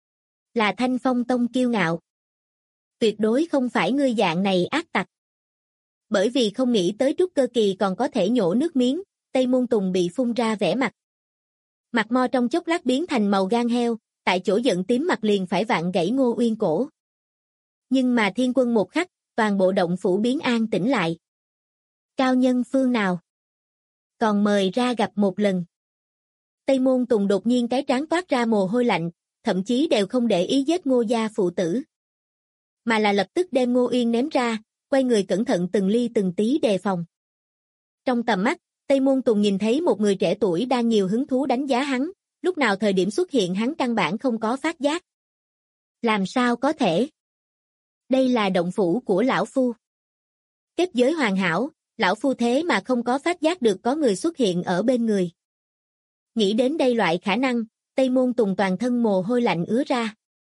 Là Thanh Phong Tông kiêu ngạo. Tuyệt đối không phải ngươi dạng này ác tặc. Bởi vì không nghĩ tới trúc cơ kỳ còn có thể nhổ nước miếng, Tây Môn Tùng bị phun ra vẻ mặt. Mặt mo trong chốc lát biến thành màu gan heo, tại chỗ giận tím mặt liền phải vặn gãy Ngô Uyên cổ. Nhưng mà Thiên Quân một khắc, toàn bộ động phủ biến an tĩnh lại. Cao nhân phương nào? Còn mời ra gặp một lần. Tây Môn Tùng đột nhiên cái trán toát ra mồ hôi lạnh, thậm chí đều không để ý giết Ngô gia phụ tử. Mà là lập tức đem Ngô Uyên ném ra, quay người cẩn thận từng ly từng tí đề phòng. Trong tầm mắt, Tây Môn Tùng nhìn thấy một người trẻ tuổi đang nhiều hứng thú đánh giá hắn, lúc nào thời điểm xuất hiện hắn căn bản không có phát giác. Làm sao có thể? Đây là động phủ của lão phu. Kết giới hoàn hảo, lão phu thế mà không có phát giác được có người xuất hiện ở bên người. Nghĩ đến đây loại khả năng, Tây Môn Tùng toàn thân mồ hôi lạnh ứa ra.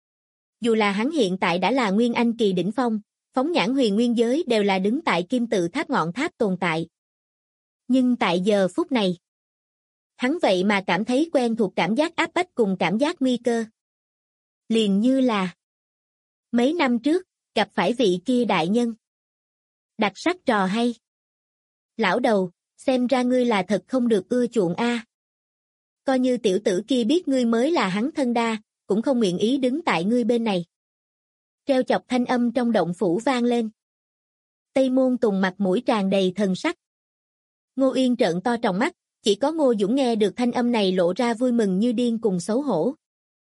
Dù là hắn hiện tại đã là Nguyên Anh kỳ đỉnh phong, phóng nhãn huyền nguyên giới đều là đứng tại kim tự tháp ngọn tháp tồn tại. Nhưng tại giờ phút này, hắn vậy mà cảm thấy quen thuộc cảm giác áp bách cùng cảm giác nguy cơ. Liền như là mấy năm trước, gặp phải vị kia đại nhân. Đặc sắc trò hay. Lão đầu, xem ra ngươi là thật không được ưa chuộng a. Coi như tiểu tử kia biết ngươi mới là hắn thân đa, cũng không nguyện ý đứng tại ngươi bên này. Treo chọc thanh âm trong động phủ vang lên. Tây Môn Tùng mặt mũi tràn đầy thần sắc. Ngô Uyên trợn to tròng mắt, chỉ có Ngô Dũng nghe được thanh âm này lộ ra vui mừng như điên cùng xấu hổ.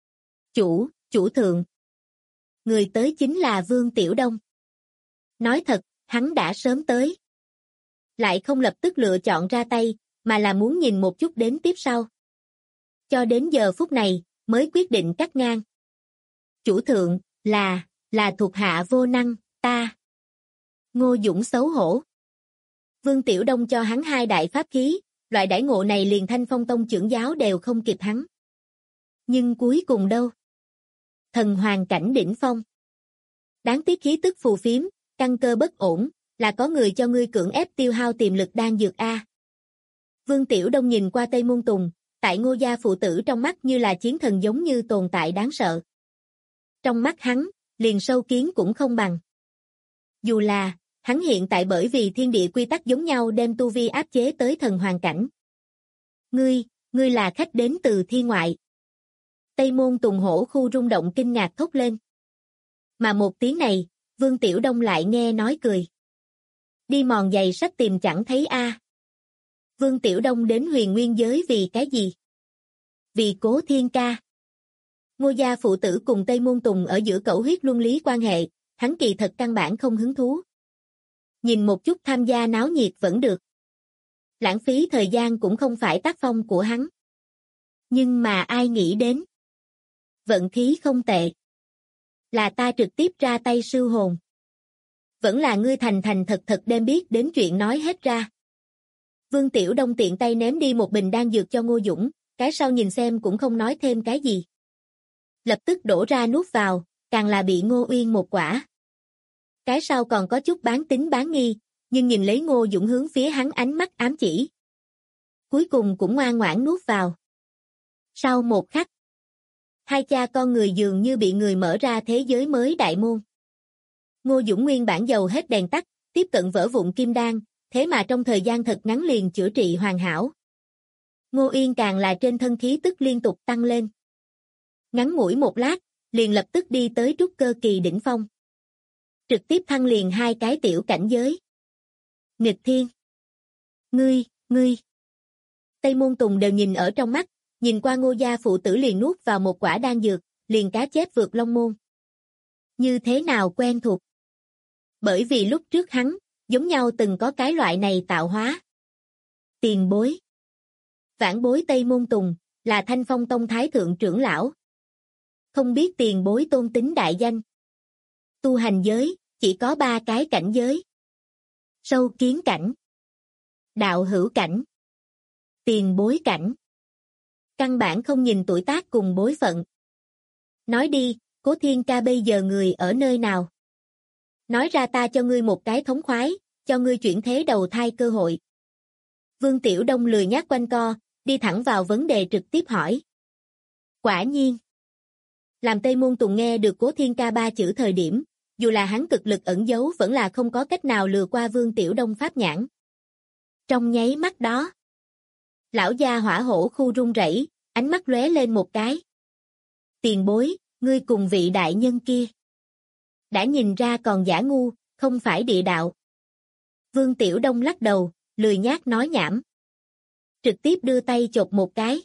Chủ thượng. Người tới chính là Vương Tiểu Đông. Nói thật, hắn đã sớm tới. Lại không lập tức lựa chọn ra tay, mà là muốn nhìn một chút đến tiếp sau. Cho đến giờ phút này, mới quyết định cắt ngang. Chủ thượng, là thuộc hạ vô năng, ta. Ngô Dũng xấu hổ. Vương Tiểu Đông cho hắn 2 đại pháp khí, loại đãi ngộ này liền Thanh Phong Tông trưởng giáo đều không kịp hắn. Nhưng cuối cùng đâu? Thần hoàng cảnh đỉnh phong. Đáng tiếc khí tức phù phiếm, căn cơ bất ổn, là có người cho ngươi cưỡng ép tiêu hao tiềm lực đan dược a. Vương Tiểu Đông nhìn qua Tây Môn Tùng, tại Ngô gia phụ tử trong mắt như là chiến thần giống như tồn tại đáng sợ. Trong mắt hắn, liền sâu kiến cũng không bằng. Dù là, hắn hiện tại bởi vì thiên địa quy tắc giống nhau đem tu vi áp chế tới thần hoàng cảnh. Ngươi là khách đến từ thiên ngoại. Tây Môn Tùng hổ khu rung động kinh ngạc thốt lên. Mà một tiếng này, Vương Tiểu Đông lại nghe nói cười. Đi mòn giày sách tìm chẳng thấy a. Vương Tiểu Đông đến huyền nguyên giới vì cái gì? Vì Cố Thiên ca. Ngô gia phụ tử cùng Tây Môn Tùng ở giữa cẩu huyết luân lý quan hệ, hắn kỳ thật căn bản không hứng thú. Nhìn một chút tham gia náo nhiệt vẫn được. Lãng phí thời gian cũng không phải tác phong của hắn. Nhưng mà ai nghĩ đến? Vận khí không tệ. Là ta trực tiếp ra tay siêu hồn. Vẫn là ngươi thành thật đem biết đến chuyện nói hết ra. Vương Tiểu Đông tiện tay ném đi một bình đan dược cho Ngô Dũng, cái sau nhìn xem cũng không nói thêm cái gì. Lập tức đổ ra nuốt vào, càng là bị Ngô Uyên một quả. Cái sau còn có chút bán tín bán nghi, nhưng nhìn lấy Ngô Dũng hướng phía hắn ánh mắt ám chỉ. Cuối cùng cũng ngoan ngoãn nuốt vào. Sau một khắc, 2 cha con người dường như bị người mở ra thế giới mới đại môn. Ngô Dũng nguyên bản dầu hết đèn tắt, tiếp cận vỡ vụn kim đan, thế mà trong thời gian thật ngắn liền chữa trị hoàn hảo. Ngô Uyên càng là trên thân khí tức liên tục tăng lên. Ngắn ngủi một lát, liền lập tức đi tới trúc cơ kỳ đỉnh phong. Trực tiếp thăng liền 2 cái tiểu cảnh giới. Nghịch thiên. Ngươi, Tây Môn Tùng đều nhìn ở trong mắt, nhìn qua Ngô gia phụ tử liền nuốt vào một quả đan dược, liền cá chép vượt long môn. Như thế nào quen thuộc? Bởi vì lúc trước hắn, giống nhau từng có cái loại này tạo hóa. Tiền bối. Vãn bối Tây Môn Tùng, là Thanh Phong Tông Thái Thượng trưởng lão. Không biết tiền bối tôn tính đại danh. Tu hành giới, chỉ có 3 cái cảnh giới. Sâu kiến cảnh, đạo hữu cảnh, tiền bối cảnh. Căn bản không nhìn tuổi tác cùng bối phận. Nói đi, Cố Thiên Ca bây giờ người ở nơi nào? Nói ra ta cho ngươi một cái thống khoái, cho ngươi chuyển thế đầu thai cơ hội. Vương Tiểu Đông lười nhác quanh co, đi thẳng vào vấn đề trực tiếp hỏi. Quả nhiên. Làm Tây Môn Tùng nghe được Cố Thiên Ca 3 chữ thời điểm, dù là hắn cực lực ẩn giấu vẫn là không có cách nào lừa qua Vương Tiểu Đông pháp nhãn. Trong nháy mắt đó, lão gia hỏa hổ khu run rẩy, ánh mắt lóe lên một cái. Tiền bối, ngươi cùng vị đại nhân kia. Đã nhìn ra còn giả ngu, không phải địa đạo. Vương Tiểu Đông lắc đầu, lười nhác nói nhảm. Trực tiếp đưa tay chộp một cái.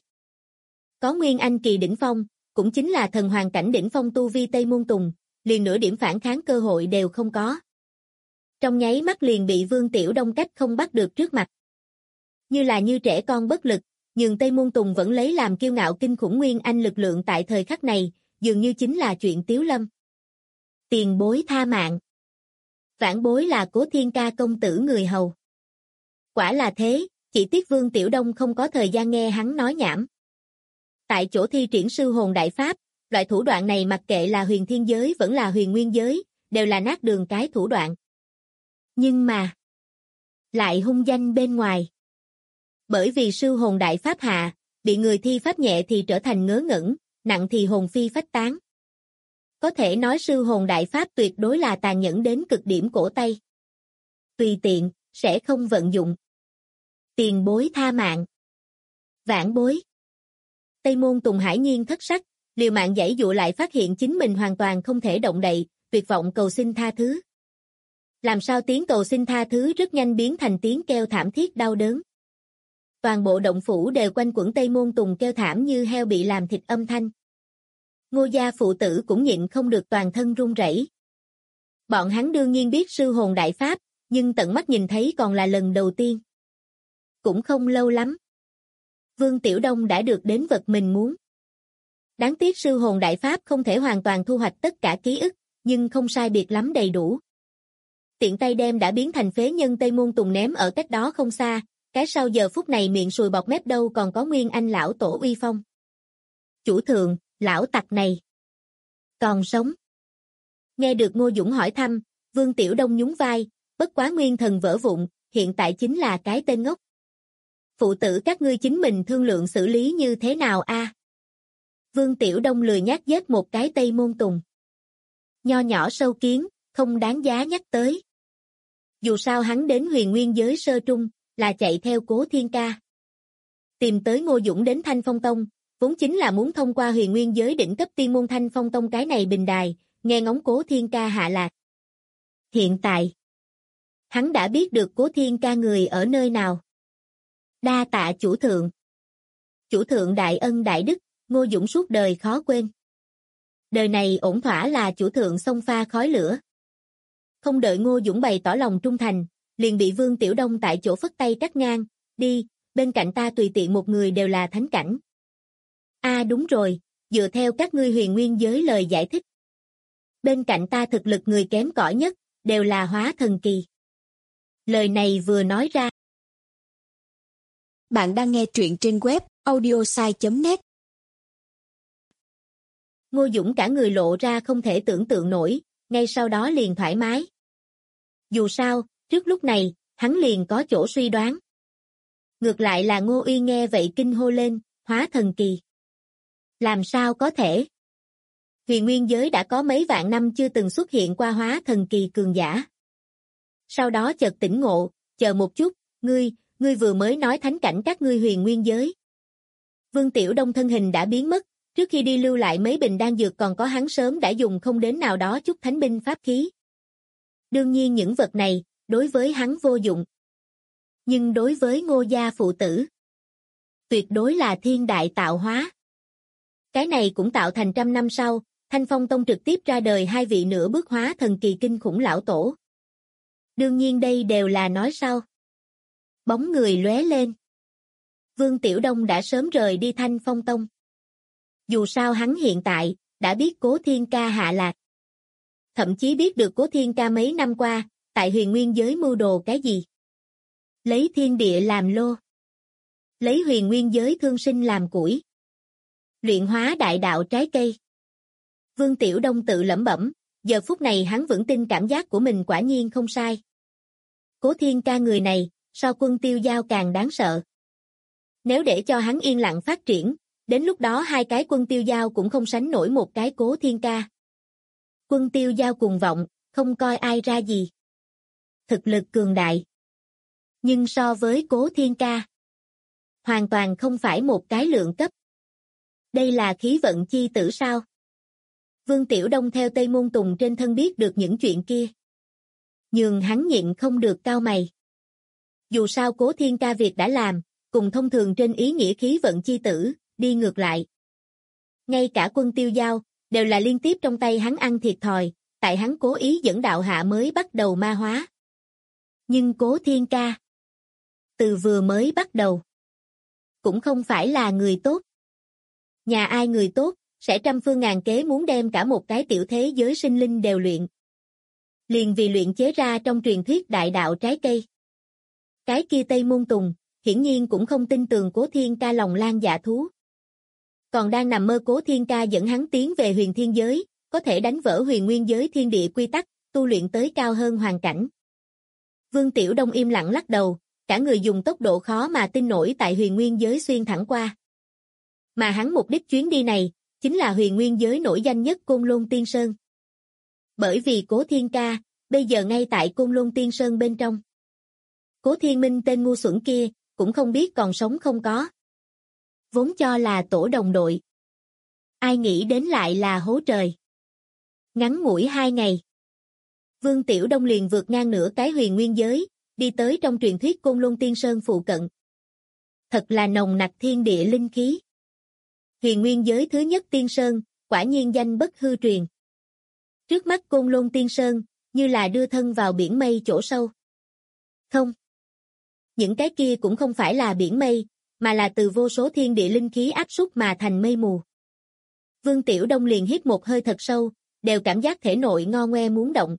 Có Nguyên Anh kỳ đỉnh phong, cũng chính là thần hoàng cảnh đỉnh phong tu vi Tây Môn Tùng, liền nửa điểm phản kháng cơ hội đều không có. Trong nháy mắt liền bị Vương Tiểu Đông cách không bắt được trước mặt. Như là như trẻ con bất lực, nhưng Tây Môn Tùng vẫn lấy làm kiêu ngạo kinh khủng Nguyên Anh lực lượng tại thời khắc này, dường như chính là chuyện tiếu lâm. Tiền bối tha mạng. Vãn bối là Cố Thiên Ca công tử người hầu. Quả là thế, chỉ tiếc Vương Tiểu Đông không có thời gian nghe hắn nói nhảm. Tại chỗ thi triển sư hồn đại pháp, loại thủ đoạn này mặc kệ là huyền thiên giới vẫn là huyền nguyên giới, đều là nát đường cái thủ đoạn. Nhưng mà, lại hung danh bên ngoài. Bởi vì sư hồn đại pháp hạ, bị người thi pháp nhẹ thì trở thành ngớ ngẩn, nặng thì hồn phi phách tán. Có thể nói sư hồn đại pháp tuyệt đối là tàn nhẫn đến cực điểm cổ tay. Tùy tiện, sẽ không vận dụng. Tiền bối tha mạng. Vãn bối. Tây Môn Tùng hải nhiên thất sắc, liều mạng giãy dụa lại phát hiện chính mình hoàn toàn không thể động đậy, tuyệt vọng cầu xin tha thứ. Làm sao tiếng cầu xin tha thứ rất nhanh biến thành tiếng kêu thảm thiết đau đớn. Toàn bộ động phủ đều quanh quẩn Tây Môn Tùng kêu thảm như heo bị làm thịt âm thanh. Ngô gia phụ tử cũng nhịn không được toàn thân run rẩy. Bọn hắn đương nhiên biết sư hồn đại pháp, nhưng tận mắt nhìn thấy còn là lần đầu tiên. Cũng không lâu lắm. Vương Tiểu Đông đã được đến vật mình muốn. Đáng tiếc sư hồn đại pháp không thể hoàn toàn thu hoạch tất cả ký ức, nhưng không sai biệt lắm đầy đủ. Tiện tay đem đã biến thành phế nhân Tây Môn Tùng ném ở cách đó không xa, cái sau giờ phút này miệng sùi bọt mép đâu còn có Nguyên Anh lão tổ uy phong. Chủ thượng, lão tặc này còn sống. Nghe được Ngô Dũng hỏi thăm, Vương Tiểu Đông nhún vai, bất quá nguyên thần vỡ vụn, hiện tại chính là cái tên ngốc. Phụ tử các ngươi chính mình thương lượng xử lý như thế nào a? Vương Tiểu Đông lười nhác giết một cái Tây Môn Tùng. Nho nhỏ sâu kiến, không đáng giá nhắc tới. Dù sao hắn đến huyền nguyên giới sơ trung, là chạy theo Cố Thiên Ca. Tìm tới Ngô Dũng đến Thanh Phong Tông, vốn chính là muốn thông qua huyền nguyên giới đỉnh cấp tiên môn Thanh Phong Tông cái này bình đài, nghe ngóng Cố Thiên Ca hạ lạc. Hiện tại, hắn đã biết được Cố Thiên Ca người ở nơi nào. Đa tạ chủ thượng. Chủ thượng đại ân đại đức, Ngô Dũng suốt đời khó quên. Đời này ổn thỏa là chủ thượng xông pha khói lửa. Không đợi Ngô Dũng bày tỏ lòng trung thành, liền bị Vương Tiểu Đông tại chỗ phất tay cắt ngang, đi, bên cạnh ta tùy tiện một người đều là thánh cảnh. Đúng rồi, dựa theo các ngươi huyền nguyên giới lời giải thích. Bên cạnh ta thực lực người kém cỏi nhất, đều là hóa thần kỳ. Lời này vừa nói ra. Bạn đang nghe truyện trên web audiosai.net. Ngô Dũng cả người lộ ra không thể tưởng tượng nổi, ngay sau đó liền thoải mái. Dù sao, trước lúc này, hắn liền có chỗ suy đoán. Ngược lại là Ngô Uy nghe vậy kinh hô lên, hóa thần kỳ. Làm sao có thể? Huyền nguyên giới đã có mấy vạn năm chưa từng xuất hiện qua hóa thần kỳ cường giả. Sau đó chợt tỉnh ngộ, chờ một chút, ngươi vừa mới nói thánh cảnh các ngươi huyền nguyên giới. Vương Tiểu Đông thân hình đã biến mất, trước khi đi lưu lại mấy bình đan dược còn có hắn sớm đã dùng không đến nào đó chút thánh binh pháp khí. Đương nhiên những vật này, đối với hắn vô dụng. Nhưng đối với Ngô gia phụ tử, Tuyệt đối là thiên đại tạo hóa. Cái này cũng tạo thành 100 năm sau, Thanh Phong Tông trực tiếp ra đời hai vị nửa bước hóa thần kỳ kinh khủng lão tổ. Đương nhiên đây đều là nói sau. Bóng người lóe lên. Vương Tiểu Đông đã sớm rời đi Thanh Phong Tông. Dù sao hắn hiện tại, đã biết Cố Thiên Ca hạ lạc. Thậm chí biết được Cố Thiên Ca mấy năm qua, tại huyền nguyên giới mưu đồ cái gì. Lấy thiên địa làm lô. Lấy huyền nguyên giới thương sinh làm củi. Luyện hóa đại đạo trái cây. Vương Tiểu Đông tự lẩm bẩm, giờ phút này hắn vững tin cảm giác của mình quả nhiên không sai. Cố Thiên Ca người này, so Quân Tiêu Giao càng đáng sợ. Nếu để cho hắn yên lặng phát triển, đến lúc đó hai cái Quân Tiêu Giao cũng không sánh nổi một cái Cố Thiên Ca. Quân Tiêu Giao cùng vọng, không coi ai ra gì. Thực lực cường đại. Nhưng so với Cố Thiên Ca, hoàn toàn không phải một cái lượng cấp. Đây là khí vận chi tử sao? Vương Tiểu Đông theo Tây Môn Tùng trên thân biết được những chuyện kia. Nhưng hắn nhịn không được cau mày. Dù sao Cố Thiên Ca việc đã làm, cùng thông thường trên ý nghĩa khí vận chi tử, đi ngược lại. Ngay cả Quân Tiêu Giao, đều là liên tiếp trong tay hắn ăn thiệt thòi, tại hắn cố ý dẫn đạo hạ mới bắt đầu ma hóa. Nhưng Cố Thiên Ca, từ vừa mới bắt đầu, cũng không phải là người tốt. Nhà ai người tốt, sẽ trăm phương ngàn kế muốn đem cả một cái tiểu thế giới sinh linh đều luyện. Liền vì luyện chế ra trong truyền thuyết đại đạo trái cây. Cái kia Tây Môn Tùng, hiển nhiên cũng không tin tưởng Cố Thiên Ca lòng lan dạ thú. Còn đang nằm mơ Cố Thiên Ca dẫn hắn tiến về huyền thiên giới, có thể đánh vỡ huyền nguyên giới thiên địa quy tắc, tu luyện tới cao hơn hoàn cảnh. Vương Tiểu Đông im lặng lắc đầu, cả người dùng tốc độ khó mà tin nổi tại huyền nguyên giới xuyên thẳng qua. Mà hắn mục đích chuyến đi này, chính là huyền nguyên giới nổi danh nhất Côn Lôn Tiên Sơn. Bởi vì Cố Thiên Ca, bây giờ ngay tại Côn Lôn Tiên Sơn bên trong. Cố Thiên Minh tên ngu xuẩn kia, cũng không biết còn sống không có. Vốn cho là tổ đồng đội. Ai nghĩ đến lại là hố trời. Ngắn ngủi 2 ngày. Vương Tiểu Đông liền vượt ngang nửa cái huyền nguyên giới, đi tới trong truyền thuyết Côn Lôn Tiên Sơn phụ cận. Thật là nồng nặc thiên địa linh khí. Huyền nguyên giới thứ nhất Tiên Sơn, quả nhiên danh bất hư truyền. Trước mắt Côn Lôn Tiên Sơn, như là đưa thân vào biển mây chỗ sâu. Không. Những cái kia cũng không phải là biển mây, mà là từ vô số thiên địa linh khí áp xúc mà thành mây mù. Vương Tiểu Đông liền hít một hơi thật sâu, đều cảm giác thể nội ngo ngoe muốn động.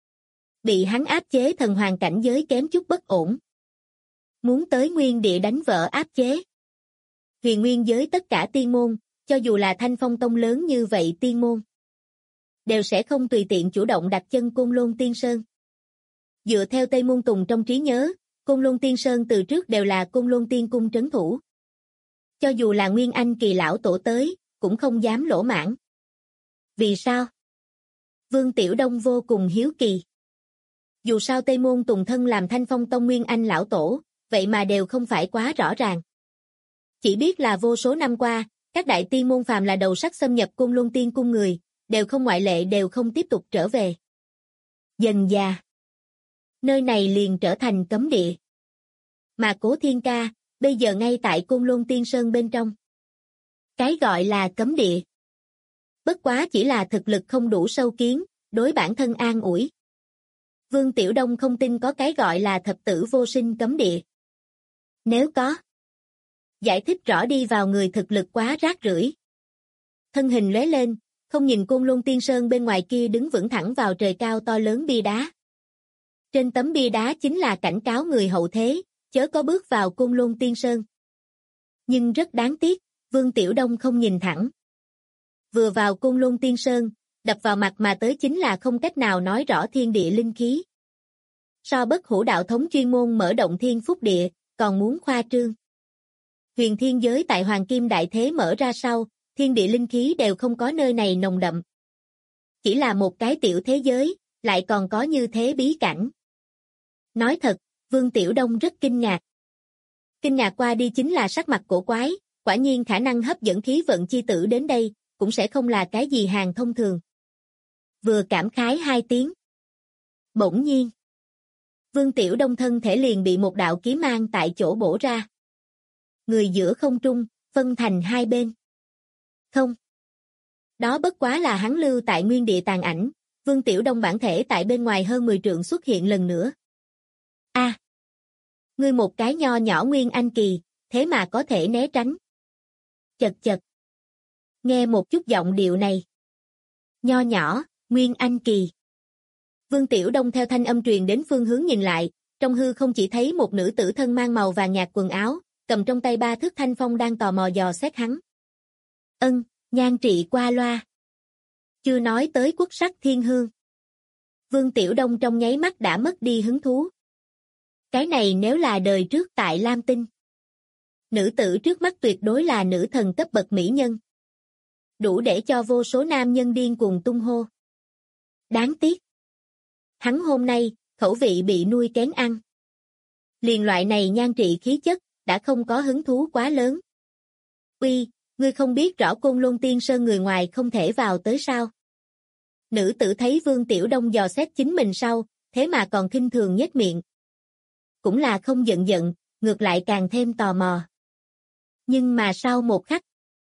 Bị hắn áp chế thần hoàng cảnh giới kém chút bất ổn. Muốn tới nguyên địa đánh vỡ áp chế. Huyền nguyên giới tất cả tiên môn, cho dù là Thanh Phong Tông lớn như vậy tiên môn, đều sẽ không tùy tiện chủ động đặt chân Côn Lôn Tiên Sơn. Dựa theo Tây Môn Tùng trong trí nhớ, Côn Lôn Tiên Sơn từ trước đều là Côn Lôn Tiên Cung trấn thủ. Cho dù là Nguyên Anh kỳ lão tổ tới, cũng không dám lỗ mãn. Vì sao? Vương Tiểu Đông vô cùng hiếu kỳ. Dù sao Tây Môn Tùng thân làm Thanh Phong Tông Nguyên Anh lão tổ, vậy mà đều không phải quá rõ ràng. Chỉ biết là vô số năm qua, các đại tiên môn phàm là đầu sắc xâm nhập Côn Lôn Tiên Cung người, đều không ngoại lệ đều không tiếp tục trở về. Dần dà, nơi này liền trở thành cấm địa. Mà Cố Thiên Ca, bây giờ ngay tại Côn Lôn Tiên Sơn bên trong. Cái gọi là cấm địa. Bất quá chỉ là thực lực không đủ sâu kiến, đối bản thân an ủi. Vương Tiểu Đông không tin có cái gọi là thập tử vô sinh cấm địa. Nếu có, giải thích rõ đi vào người thực lực quá rác rưởi. Thân hình lóe lên, không nhìn Côn Lôn Tiên Sơn bên ngoài kia đứng vững thẳng vào trời cao to lớn bia đá. Trên tấm bia đá chính là cảnh cáo người hậu thế, chớ có bước vào Côn Lôn Tiên Sơn. Nhưng rất đáng tiếc, Vương Tiểu Đông không nhìn thẳng. Vừa vào Côn Lôn Tiên Sơn, đập vào mặt mà tới chính là không cách nào nói rõ thiên địa linh khí. So Bất Hủ đạo thống chuyên môn mở động thiên phúc địa, còn muốn khoa trương. Huyền thiên giới tại Hoàng Kim Đại Thế mở ra sau, thiên địa linh khí đều không có nơi này nồng đậm. Chỉ là một cái tiểu thế giới, lại còn có như thế bí cảnh. Nói thật, Vương Tiểu Đông rất kinh ngạc. Kinh ngạc qua đi chính là sắc mặt cổ quái, quả nhiên khả năng hấp dẫn khí vận chi tử đến đây, cũng sẽ không là cái gì hàng thông thường. Vừa cảm khái 2 tiếng. Bỗng nhiên, Vương Tiểu Đông thân thể liền bị một đạo kiếm mang tại chỗ bổ ra. người giữa không trung, phân thành hai bên. Không. Đó bất quá là hắn lưu tại nguyên địa tàn ảnh, Vương Tiểu Đông bản thể tại bên ngoài hơn 10 trượng xuất hiện lần nữa. A, ngươi một cái nho nhỏ Nguyên Anh kỳ, thế mà có thể né tránh. Chật chật. Nghe một chút giọng điệu này. Nho nhỏ, Nguyên Anh kỳ. Vương Tiểu Đông theo thanh âm truyền đến phương hướng nhìn lại, trong hư không chỉ thấy một nữ tử thân mang màu vàng nhạt quần áo, cầm trong tay 3 thước thanh phong đang tò mò dò xét hắn. Nhan trị qua loa. Chưa nói tới quốc sắc thiên hương. Vương Tiểu Đông trong nháy mắt đã mất đi hứng thú. Cái này nếu là đời trước tại Lam Tinh. Nữ tử trước mắt tuyệt đối là nữ thần cấp bậc mỹ nhân. Đủ để cho vô số nam nhân điên cuồng tung hô. Đáng tiếc. Hắn hôm nay, khẩu vị bị nuôi kén ăn. Liền loại này nhan trị khí chất, đã không có hứng thú quá lớn. Uy, ngươi không biết rõ Côn Lôn Tiên Sơn người ngoài không thể vào tới sao? Nữ tử thấy Vương Tiểu Đông dò xét chính mình sau, thế mà còn khinh thường nhếch miệng. Cũng là không giận, ngược lại càng thêm tò mò. Nhưng mà sau một khắc,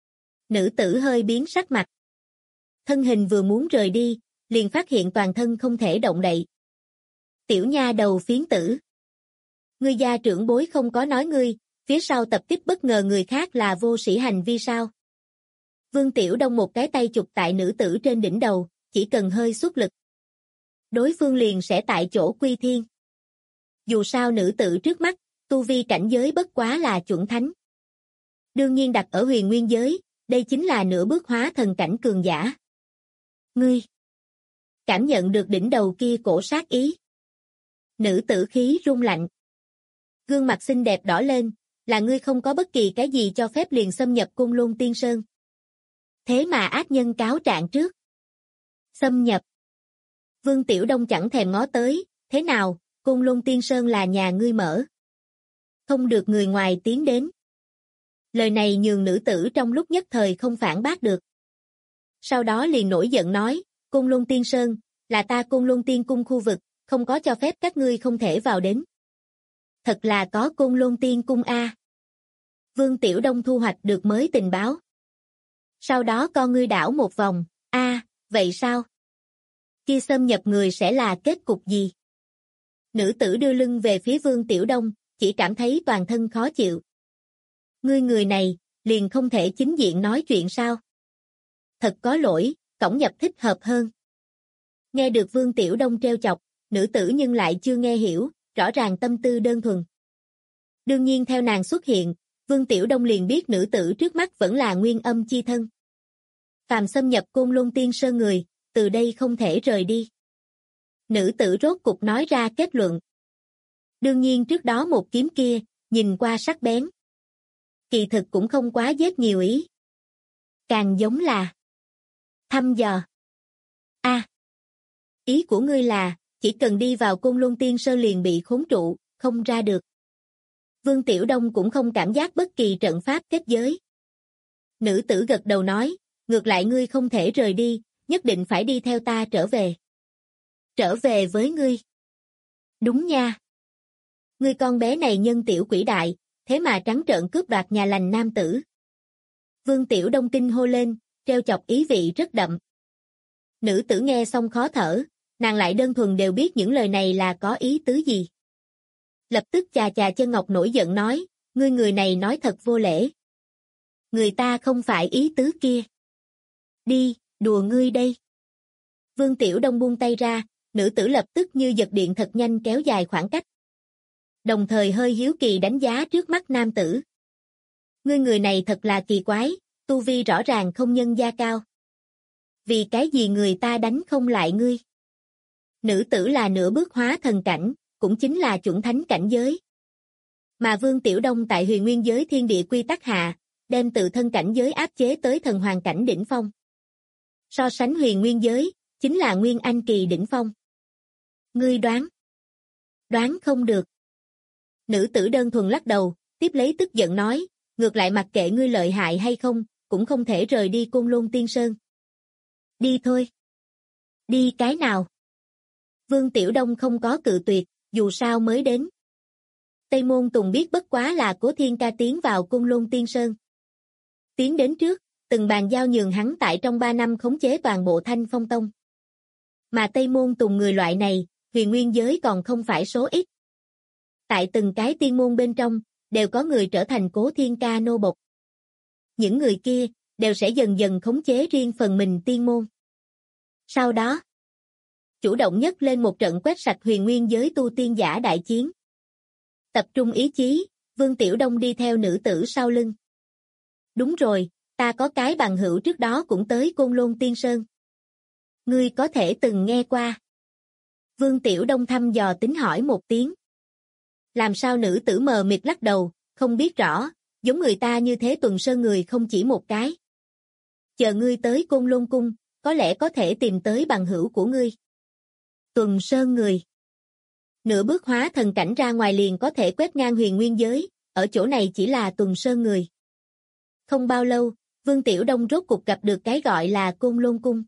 nữ tử hơi biến sắc mặt. Thân hình vừa muốn rời đi, liền phát hiện toàn thân không thể động đậy. Tiểu nha đầu phiến tử. Ngươi gia trưởng bối không có nói ngươi, phía sau tập kích bất ngờ người khác là vô sĩ hành vi sao? Vương Tiểu Đông một cái tay chụp tại nữ tử trên đỉnh đầu, chỉ cần hơi xuất lực. Đối phương liền sẽ tại chỗ quy thiên. Dù sao nữ tử trước mắt, tu vi cảnh giới bất quá là chuẩn thánh. Đương nhiên đặt ở huyền nguyên giới, đây chính là nửa bước hóa thần cảnh cường giả. Ngươi cảm nhận được đỉnh đầu kia cổ sát ý. Nữ tử khí rung lạnh. Gương mặt xinh đẹp đỏ lên, là ngươi không có bất kỳ cái gì cho phép liền xâm nhập Côn Lôn Tiên Sơn. Thế mà ác nhân cáo trạng trước. Xâm nhập. Vương Tiểu Đông chẳng thèm ngó tới, thế nào, Côn Lôn Tiên Sơn là nhà ngươi mở. Không được người ngoài tiến đến. Lời này nhường nữ tử trong lúc nhất thời không phản bác được. Sau đó liền nổi giận nói, Côn Lôn Tiên Sơn, là ta Côn Lôn Tiên Cung khu vực, không có cho phép các ngươi không thể vào đến. Thật là có Côn Lôn Tiên Cung a. Vương Tiểu Đông thu hoạch được mới tình báo. Sau đó con ngươi đảo một vòng, vậy sao? Kia xâm nhập người sẽ là kết cục gì? Nữ tử đưa lưng về phía Vương Tiểu Đông, chỉ cảm thấy toàn thân khó chịu. Ngươi người này, liền không thể chính diện nói chuyện sao? Thật có lỗi, cổng nhập thích hợp hơn. Nghe được Vương Tiểu Đông trêu chọc, nữ tử nhưng lại chưa nghe hiểu, rõ ràng tâm tư đơn thuần. Đương nhiên theo nàng xuất hiện, Vương Tiểu Đông liền biết nữ tử trước mắt vẫn là nguyên âm chi thân. Phàm xâm nhập Côn Lôn Tiên Sơn người, từ đây không thể rời đi. Nữ tử rốt cục nói ra kết luận. Đương nhiên trước đó một kiếm kia, nhìn qua sắc bén. Kỳ thực cũng không quá giết nhiều ý. Càng giống là thăm dò. Ý của ngươi là, chỉ cần đi vào Côn Lôn Tiên Sơn liền bị khốn trụ, không ra được. Vương Tiểu Đông cũng không cảm giác bất kỳ trận pháp kết giới. Nữ tử gật đầu nói, ngược lại ngươi không thể rời đi, nhất định phải đi theo ta trở về. Trở về với ngươi. Đúng nha. Ngươi con bé này nhân tiểu quỷ đại, thế mà trắng trợn cướp đoạt nhà lành nam tử. Vương Tiểu Đông kinh hô lên, trêu chọc ý vị rất đậm. Nữ tử nghe xong khó thở, nàng lại đơn thuần đều biết những lời này là có ý tứ gì. Lập tức chà chà chân ngọc nổi giận nói, ngươi người này nói thật vô lễ. Người ta không phải ý tứ kia. Đi, đùa ngươi đây. Vương Tiểu Đông buông tay ra, nữ tử lập tức như giật điện thật nhanh kéo dài khoảng cách. Đồng thời hơi hiếu kỳ đánh giá trước mắt nam tử. Ngươi người này thật là kỳ quái, tu vi rõ ràng không nhân gia cao. Vì cái gì người ta đánh không lại ngươi? Nữ tử là nửa bước hóa thần cảnh, cũng chính là chuẩn thánh cảnh giới. Mà Vương Tiểu Đông tại huyền nguyên giới thiên địa quy tắc hạ, đem tự thân cảnh giới áp chế tới thần hoàng cảnh đỉnh phong. So sánh huyền nguyên giới, chính là nguyên anh kỳ đỉnh phong. Ngươi đoán? Đoán không được. Nữ tử đơn thuần lắc đầu, tiếp lấy tức giận nói, ngược lại mặc kệ ngươi lợi hại hay không, cũng không thể rời đi Côn Lôn Tiên Sơn. Đi thôi. Đi cái nào? Vương Tiểu Đông không có cự tuyệt, dù sao mới đến. Tây Môn Tùng biết bất quá là Cố Thiên Ca tiến vào Côn Lôn Tiên Sơn. Tiến đến trước, từng bàn giao nhường hắn tại trong 3 năm khống chế toàn bộ Thanh Phong Tông. Mà Tây Môn Tùng người loại này, huyền nguyên giới còn không phải số ít. Tại từng cái tiên môn bên trong, đều có người trở thành Cố Thiên Ca nô bộc. Những người kia, đều sẽ dần dần khống chế riêng phần mình tiên môn. Sau đó, chủ động nhất lên một trận quét sạch huyền nguyên giới tu tiên giả đại chiến. Tập trung ý chí, Vương Tiểu Đông đi theo nữ tử sau lưng. Đúng rồi, ta có cái bằng hữu trước đó cũng tới Côn Lôn Tiên Sơn. Ngươi có thể từng nghe qua. Vương Tiểu Đông thăm dò tính hỏi một tiếng. Làm sao nữ tử mờ mịt lắc đầu, không biết rõ, giống người ta như thế Tuần Sơn người không chỉ một cái. Chờ ngươi tới Côn Lôn Cung, có lẽ có thể tìm tới bằng hữu của ngươi. Tuần Sơn người. Nửa bước hóa thần cảnh ra ngoài liền có thể quét ngang huyền nguyên giới, ở chỗ này chỉ là Tuần Sơn người. Không bao lâu, Vương Tiểu Đông rốt cục gặp được cái gọi là Côn Lôn Cung.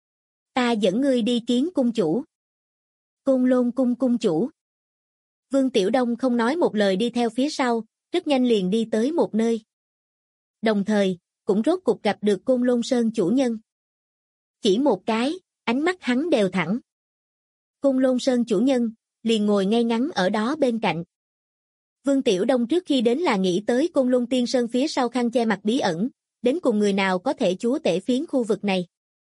Ta dẫn ngươi đi kiến cung chủ. Côn Lôn Cung cung chủ. Vương Tiểu Đông không nói một lời đi theo phía sau, rất nhanh liền đi tới một nơi. Đồng thời, cũng rốt cục gặp được Côn Lôn Sơn chủ nhân. Chỉ một cái, ánh mắt hắn đều thẳng. Côn Lôn Sơn chủ nhân, liền ngồi ngay ngắn ở đó bên cạnh. Vương Tiểu Đông trước khi đến là nghĩ tới Côn Lôn Tiên Sơn phía sau khăn che mặt bí ẩn, đến cùng người nào có thể chúa tể phiến khu vực này.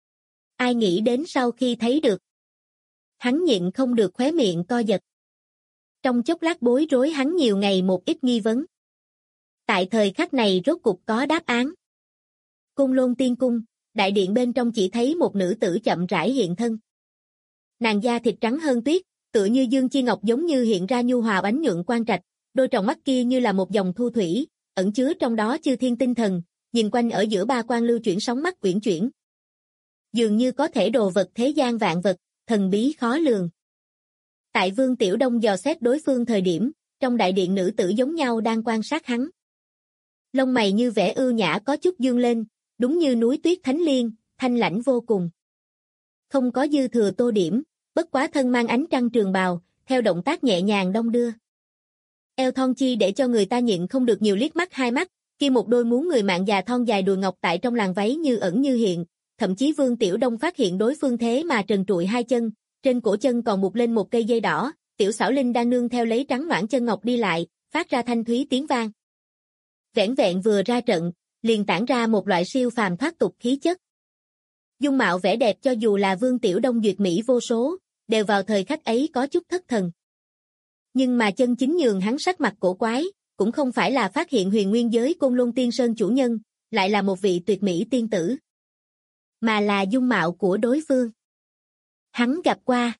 Ai nghĩ đến sau khi thấy được. Hắn nhịn không được khóe miệng co giật. Trong chốc lát bối rối hắn nhiều ngày một ít nghi vấn. Tại thời khắc này rốt cục có đáp án. Côn Lôn Tiên Cung, đại điện bên trong chỉ thấy một nữ tử chậm rãi hiện thân. Nàng da thịt trắng hơn tuyết, tựa như dương chi ngọc giống như hiện ra nhu hòa ánh nhuận quang trạch, đôi tròng mắt kia như là một dòng thu thủy, ẩn chứa trong đó chư thiên tinh thần, nhìn quanh ở giữa ba quan lưu chuyển sóng mắt uyển chuyển. Dường như có thể đồ vật thế gian vạn vật, thần bí khó lường. Tại Vương Tiểu Đông dò xét đối phương thời điểm, trong đại điện nữ tử giống nhau đang quan sát hắn. Lông mày như vẻ ưu nhã có chút dương lên, đúng như núi tuyết thánh liên, thanh lãnh vô cùng. Không có dư thừa tô điểm, bất quá thân mang ánh trăng trường bào, theo động tác nhẹ nhàng đong đưa. Eo thon chi để cho người ta nhịn không được nhiều liếc mắt hai mắt, kia một đôi muốn người mạng già thon dài đùi ngọc tại trong làn váy như ẩn như hiện, thậm chí Vương Tiểu Đông phát hiện đối phương thế mà trần trụi hai chân, trên cổ chân còn buộc lên một cây dây đỏ, Tiểu Xảo Linh đang nương theo lấy trắng noãn chân ngọc đi lại, phát ra thanh thúy tiếng vang. Vẻn vẹn vừa ra trận, liền tản ra một loại siêu phàm thoát tục khí chất. Dung mạo vẻ đẹp cho dù là Vương Tiểu Đông duyệt mỹ vô số, đều vào thời khắc ấy có chút thất thần. Nhưng mà chân chính nhường hắn sắc mặt cổ quái, cũng không phải là phát hiện huyền nguyên giới Côn Lôn Tiên Sơn chủ nhân, lại là một vị tuyệt mỹ tiên tử, mà là dung mạo của đối phương. Hắn gặp qua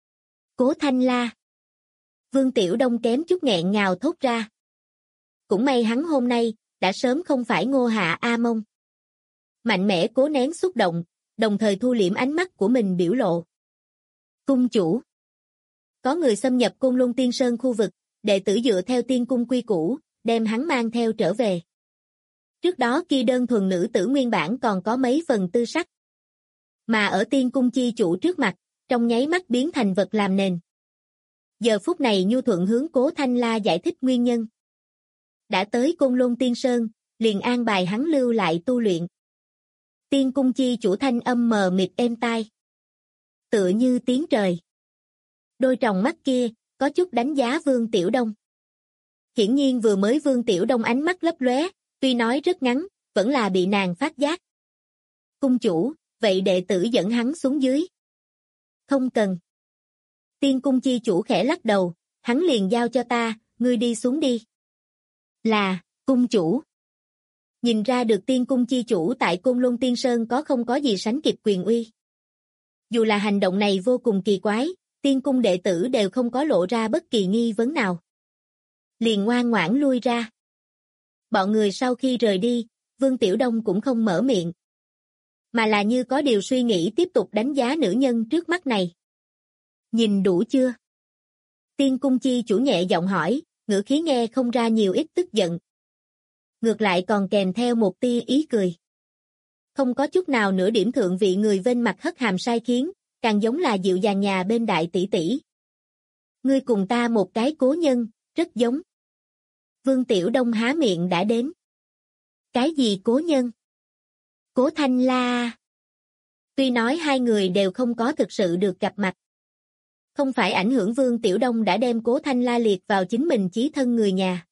Cố Thanh La. Vương Tiểu Đông kém chút nghẹn ngào thốt ra. Cũng may hắn hôm nay, đã sớm không phải Ngô Hạ A Mông. Mạnh mẽ cố nén xúc động, đồng thời thu liễm ánh mắt của mình biểu lộ. Cung chủ. Có người xâm nhập Côn Lôn Tiên Sơn khu vực, đệ tử dựa theo tiên cung quy củ, đem hắn mang theo trở về. Trước đó kia đơn thuần nữ tử nguyên bản còn có mấy phần tư sắc. Mà ở tiên cung chi chủ trước mặt, trong nháy mắt biến thành vật làm nền. Giờ phút này nhu thuận hướng Cố Thanh La giải thích nguyên nhân. Đã tới Côn Lôn Tiên Sơn, liền an bài hắn lưu lại tu luyện. Tiên cung chi chủ thanh âm mờ mịt êm tai. Tựa như tiếng trời. Đôi tròng mắt kia, có chút đánh giá Vương Tiểu Đông. Hiển nhiên vừa mới Vương Tiểu Đông ánh mắt lấp lóe, tuy nói rất ngắn, vẫn là bị nàng phát giác. Cung chủ, vậy đệ tử dẫn hắn xuống dưới. Không cần. Tiên cung chi chủ khẽ lắc đầu, hắn liền giao cho ta, ngươi đi xuống đi. Là, cung chủ. Nhìn ra được tiên cung chi chủ tại Côn Lôn Tiên Sơn không có gì sánh kịp quyền uy. Dù là hành động này vô cùng kỳ quái, tiên cung đệ tử đều không có lộ ra bất kỳ nghi vấn nào. Liền ngoan ngoãn lui ra. Bọn người sau khi rời đi, Vương Tiểu Đông cũng không mở miệng. Mà là như có điều suy nghĩ tiếp tục đánh giá nữ nhân trước mắt này. Nhìn đủ chưa? Tiên cung chi chủ nhẹ giọng hỏi, ngữ khí nghe không ra nhiều ít tức giận. Ngược lại còn kèm theo một tia ý cười. Không có chút nào nửa điểm thượng vị người vênh mặt hất hàm sai khiến, càng giống là dịu dàng nhà bên đại tỷ tỷ. Ngươi cùng ta một cái cố nhân, rất giống. Vương Tiểu Đông há miệng đã đến. Cái gì Cố Nhân? Cố Thanh La? Tuy nói hai người đều không có thực sự được gặp mặt. Không phải ảnh hưởng Vương Tiểu Đông đã đem Cố Thanh La liệt vào chính mình chí thân người nhà.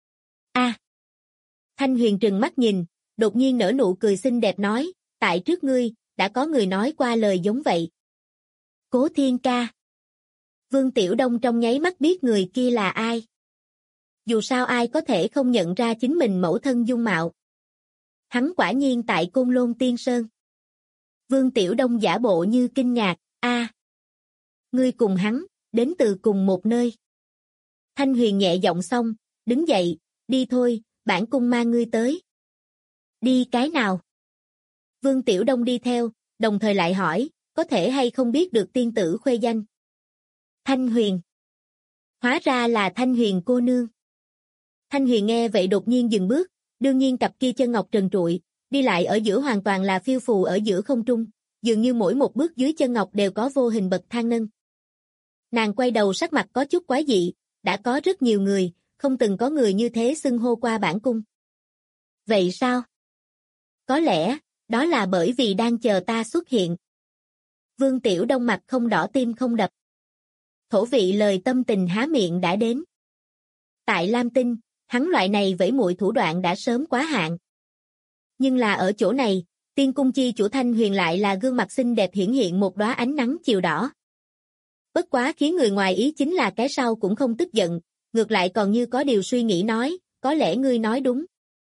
Thanh Huyền trừng mắt nhìn, đột nhiên nở nụ cười xinh đẹp nói, tại trước ngươi, đã có người nói qua lời giống vậy. Cố Thiên ca. Vương Tiểu Đông trong nháy mắt biết người kia là ai. Dù sao ai có thể không nhận ra chính mình mẫu thân dung mạo. Hắn quả nhiên tại Côn Lôn Tiên Sơn. Vương Tiểu Đông giả bộ như kinh ngạc, ngươi cùng hắn, đến từ cùng một nơi. Thanh Huyền nhẹ giọng xong, đứng dậy, đi thôi, bản cung mang ngươi tới. Đi cái nào? Vương Tiểu Đông đi theo, đồng thời lại hỏi, có thể hay không biết được tiên tử khuê danh? Thanh Huyền. Hóa ra là Thanh Huyền cô nương. Thanh Huyền nghe vậy đột nhiên dừng bước, đương nhiên cặp kia chân ngọc trần trụi, đi lại ở giữa hoàn toàn là phiêu phù ở giữa không trung, dường như mỗi một bước dưới chân ngọc đều có vô hình bậc thang nâng. Nàng quay đầu sắc mặt có chút quái dị, đã có rất nhiều người, không từng có người như thế xưng hô qua bản cung. Vậy sao? Có lẽ, đó là bởi vì đang chờ ta xuất hiện. Vương Tiểu Đông mặt không đỏ tim không đập. Thổ vị lời tâm tình há miệng đã đến. Tại Lam Tinh, hắn loại này vẫy muội thủ đoạn đã sớm quá hạn. Nhưng là ở chỗ này, tiên cung chi chủ Thanh Huyền lại là gương mặt xinh đẹp hiển hiện một đóa ánh nắng chiều đỏ. Bất quá khiến người ngoài ý chính là cái sau cũng không tức giận, ngược lại còn như có điều suy nghĩ nói, có lẽ ngươi nói đúng.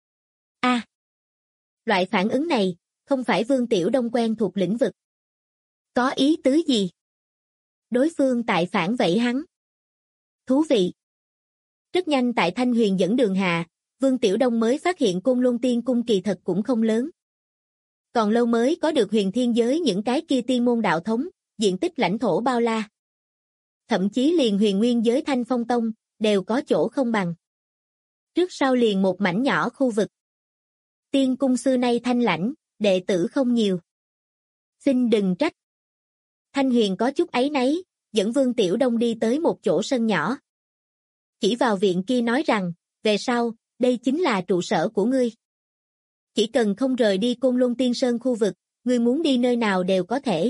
Loại phản ứng này, không phải Vương Tiểu Đông quen thuộc lĩnh vực. Có ý tứ gì? Đối phương tại phản vẫy hắn. Thú vị. Rất nhanh tại Thanh Huyền dẫn đường hạ, Vương Tiểu Đông mới phát hiện Côn Lôn Tiên Cung kỳ thật cũng không lớn. Còn lâu mới có được huyền thiên giới những cái kia tiên môn đạo thống, diện tích lãnh thổ bao la. Thậm chí liền huyền nguyên giới Thanh Phong Tông, đều có chỗ không bằng. Trước sau liền một mảnh nhỏ khu vực. Tiên cung xưa nay thanh lãnh, đệ tử không nhiều. Xin đừng trách. Thanh Huyền có chút áy náy, dẫn Vương Tiểu Đông đi tới một chỗ sân nhỏ. Chỉ vào viện kia nói rằng, về sau, đây chính là trụ sở của ngươi. Chỉ cần không rời đi Côn Lôn Tiên Sơn khu vực, ngươi muốn đi nơi nào đều có thể.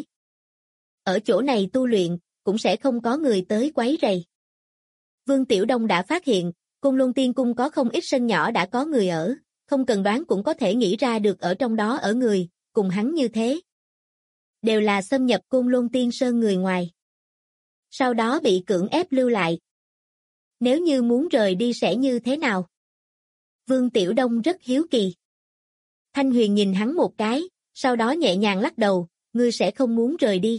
Ở chỗ này tu luyện, cũng sẽ không có người tới quấy rầy. Vương Tiểu Đông đã phát hiện, Côn Lôn Tiên Cung có không ít sân nhỏ đã có người ở, không cần đoán cũng có thể nghĩ ra được ở trong đó ở người, cùng hắn như thế. Đều là xâm nhập Côn Lôn Tiên Sơn người ngoài. Sau đó bị cưỡng ép lưu lại. Nếu như muốn rời đi sẽ như thế nào? Vương Tiểu Đông rất hiếu kỳ. Thanh Huyền nhìn hắn một cái, sau đó nhẹ nhàng lắc đầu, ngươi sẽ không muốn rời đi.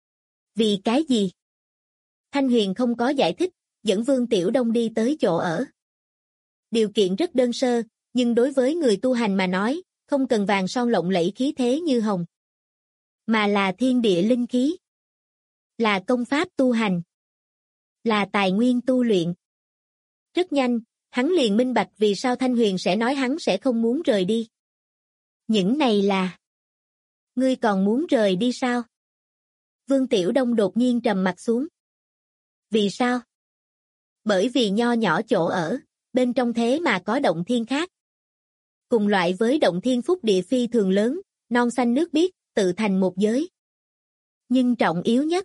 Vì cái gì? Thanh Huyền không có giải thích, dẫn Vương Tiểu Đông đi tới chỗ ở. Điều kiện rất đơn sơ, nhưng đối với người tu hành mà nói, không cần vàng son lộng lẫy khí thế như hồng. Mà là thiên địa linh khí. Là công pháp tu hành. Là tài nguyên tu luyện. Rất nhanh, hắn liền minh bạch vì sao Thanh Huyền sẽ nói hắn sẽ không muốn rời đi. Những này là... Ngươi còn muốn rời đi sao? Vương Tiểu Đông đột nhiên trầm mặt xuống. Vì sao? Bởi vì nho nhỏ chỗ ở, bên trong thế mà có động thiên khác. Cùng loại với động thiên phúc địa phi thường lớn, non xanh nước biếc, tự thành một giới. Nhưng trọng yếu nhất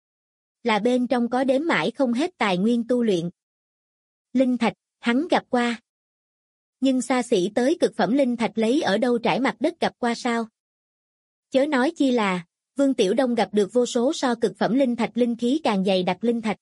là bên trong có đếm mãi không hết tài nguyên tu luyện. Linh thạch, hắn gặp qua. Nhưng xa xỉ tới cực phẩm linh thạch lấy ở đâu trải mặt đất gặp qua sao? Chớ nói chi là, Vương Tiểu Đông gặp được vô số so cực phẩm linh thạch linh khí càng dày đặc linh thạch.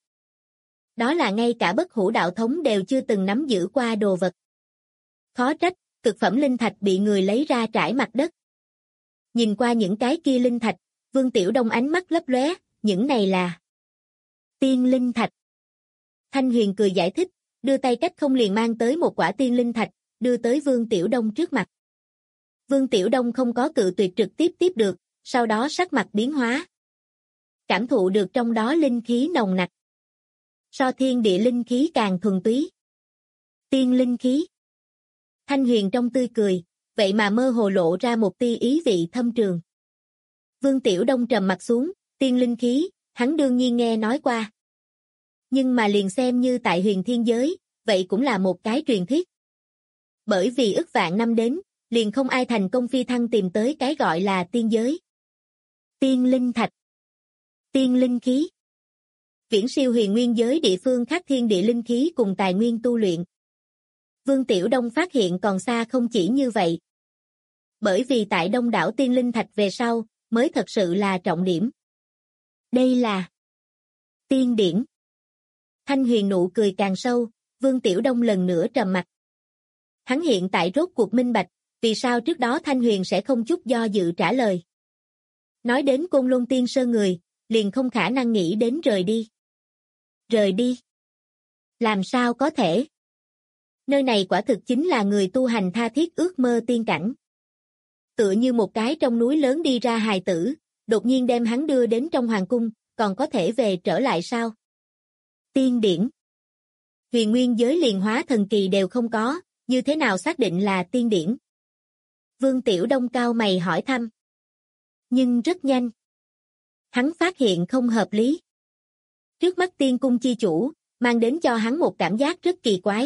Đó là ngay cả bất hủ đạo thống đều chưa từng nắm giữ qua đồ vật. Khó trách, cực phẩm linh thạch bị người lấy ra trải mặt đất. Nhìn qua những cái kia linh thạch, Vương Tiểu Đông ánh mắt lấp lóe, những này là tiên linh thạch. Thanh Huyền cười giải thích, đưa tay cách không liền mang tới một quả tiên linh thạch, đưa tới Vương Tiểu Đông trước mặt. Vương Tiểu Đông không có cự tuyệt trực tiếp tiếp được, sau đó sắc mặt biến hóa. Cảm thụ được trong đó linh khí nồng nặc. So thiên địa linh khí càng thuần túy. Tiên linh khí. Thanh Huyền trong tươi cười, vậy mà mơ hồ lộ ra một tia ý vị thâm trường. Vương Tiểu Đông trầm mặt xuống, tiên linh khí, hắn đương nhiên nghe nói qua. Nhưng mà liền xem như tại huyền thiên giới, vậy cũng là một cái truyền thuyết. Bởi vì ức vạn năm đến, liền không ai thành công phi thăng tìm tới cái gọi là tiên giới. Tiên linh thạch, tiên linh khí, viễn siêu huyền nguyên giới địa phương khác thiên địa linh khí cùng tài nguyên tu luyện. Vương Tiểu Đông phát hiện còn xa không chỉ như vậy. Bởi vì tại đông đảo tiên linh thạch về sau, mới thật sự là trọng điểm. Đây là tiên điển. Thanh Huyền nụ cười càng sâu, Vương Tiểu Đông lần nữa trầm mặt. Hắn hiện tại rốt cuộc minh bạch, vì sao trước đó Thanh Huyền sẽ không chút do dự trả lời. Nói đến Côn Lôn Tiên Sơn người, liền không khả năng nghĩ đến rời đi. Rời đi? Làm sao có thể? Nơi này quả thực chính là người tu hành tha thiết ước mơ tiên cảnh. Tựa như một cái trong núi lớn đi ra hài tử, đột nhiên đem hắn đưa đến trong hoàng cung, còn có thể về trở lại sao? Tiên điển. Huyền nguyên giới liền hóa thần kỳ đều không có, như thế nào xác định là tiên điển? Vương Tiểu Đông cao mày hỏi thăm. Nhưng rất nhanh. Hắn phát hiện không hợp lý. Trước mắt tiên cung chi chủ, mang đến cho hắn một cảm giác rất kỳ quái.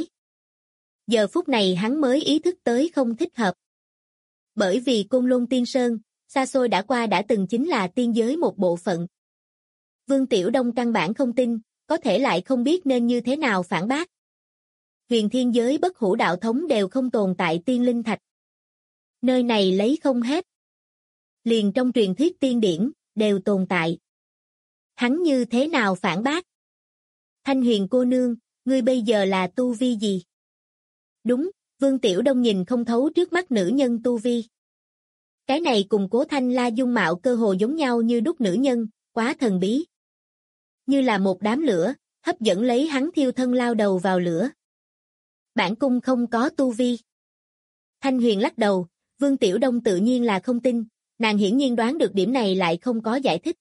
Giờ phút này hắn mới ý thức tới không thích hợp. Bởi vì Côn Lôn Tiên Sơn, xa xôi đã qua đã từng chính là tiên giới một bộ phận. Vương Tiểu Đông căn bản không tin, có thể lại không biết nên như thế nào phản bác. Huyền thiên giới bất hủ đạo thống đều không tồn tại tiên linh thạch. Nơi này lấy không hết. Liền trong truyền thuyết tiên điển, đều tồn tại. Hắn như thế nào phản bác? Thanh Huyền cô nương, ngươi bây giờ là tu vi gì? Đúng, Vương Tiểu Đông nhìn không thấu trước mắt nữ nhân tu vi. Cái này cùng Cố Thanh La dung mạo cơ hồ giống nhau như đúc nữ nhân, quá thần bí. Như là một đám lửa, hấp dẫn lấy hắn thiêu thân lao đầu vào lửa. Bản cung không có tu vi. Thanh Huyền lắc đầu, Vương Tiểu Đông tự nhiên là không tin, nàng hiển nhiên đoán được điểm này lại không có giải thích.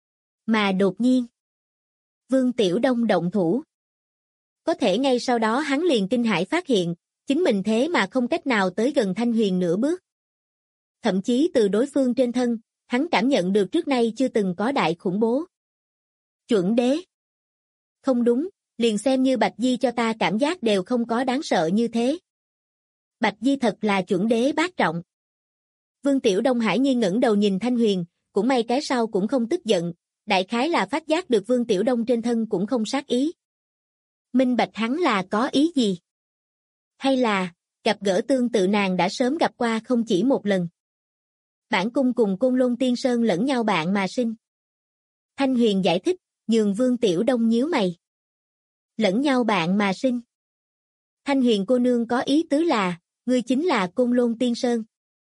Mà đột nhiên, Vương Tiểu Đông động thủ. Có thể ngay sau đó hắn liền kinh hãi phát hiện, chính mình thế mà không cách nào tới gần Thanh Huyền nửa bước. Thậm chí từ đối phương trên thân, hắn cảm nhận được trước nay chưa từng có đại khủng bố. Chuẩn đế. Không đúng, liền xem như Bạch Di cho ta cảm giác đều không có đáng sợ như thế. Bạch Di thật là chuẩn đế bát trọng. Vương Tiểu Đông hải nhiên ngẩng đầu nhìn Thanh Huyền, cũng may cái sau cũng không tức giận, đại khái là phát giác được Vương Tiểu Đông trên thân cũng không sát ý. Minh bạch hắn là có ý gì? Hay là, gặp gỡ tương tự nàng đã sớm gặp qua không chỉ một lần. Bản cung cùng Côn Lôn Tiên Sơn lẫn nhau bạn mà sinh. Thanh Huyền giải thích, nhường Vương Tiểu Đông nhíu mày. Lẫn nhau bạn mà sinh. Thanh Huyền cô nương có ý tứ là, ngươi chính là Côn Lôn Tiên Sơn.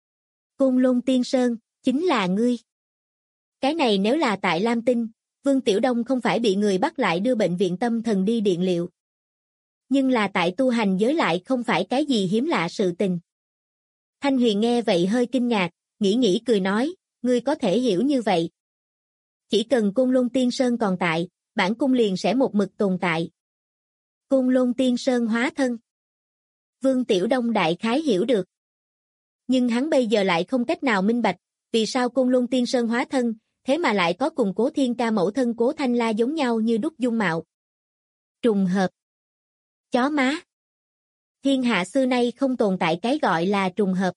Côn Lôn Tiên Sơn, chính là ngươi. Cái này nếu là tại Lam Tinh, Vương Tiểu Đông không phải bị người bắt lại đưa bệnh viện tâm thần đi điện liệu. Nhưng là tại tu hành giới lại không phải cái gì hiếm lạ sự tình. Thanh Huyền nghe vậy hơi kinh ngạc, nghĩ cười nói, ngươi có thể hiểu như vậy. Chỉ cần Côn Lôn Tiên Sơn còn tại, bản cung liền sẽ một mực tồn tại. Côn Lôn Tiên Sơn hóa thân. Vương Tiểu Đông đại khái hiểu được. Nhưng hắn bây giờ lại không cách nào minh bạch, vì sao Côn Lôn Tiên Sơn hóa thân, thế mà lại có cùng Cố Thiên Ca mẫu thân Cố Thanh La giống nhau như đúc dung mạo. Trùng hợp. Chó má. Thiên hạ xưa nay không tồn tại cái gọi là trùng hợp.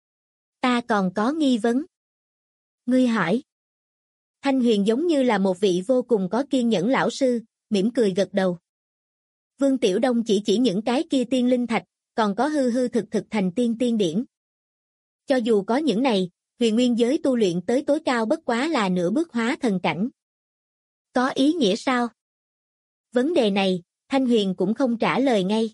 Ta còn có nghi vấn. Ngươi hỏi. Thanh Huyền giống như là một vị vô cùng có kiên nhẫn lão sư, mỉm cười gật đầu. Vương Tiểu Đông chỉ những cái kia tiên linh thạch, còn có hư thực thành tiên điển. Cho dù có những này, huyền nguyên giới tu luyện tới tối cao bất quá là nửa bước hóa thần cảnh. Có ý nghĩa sao? Vấn đề này, Thanh Huyền cũng không trả lời ngay.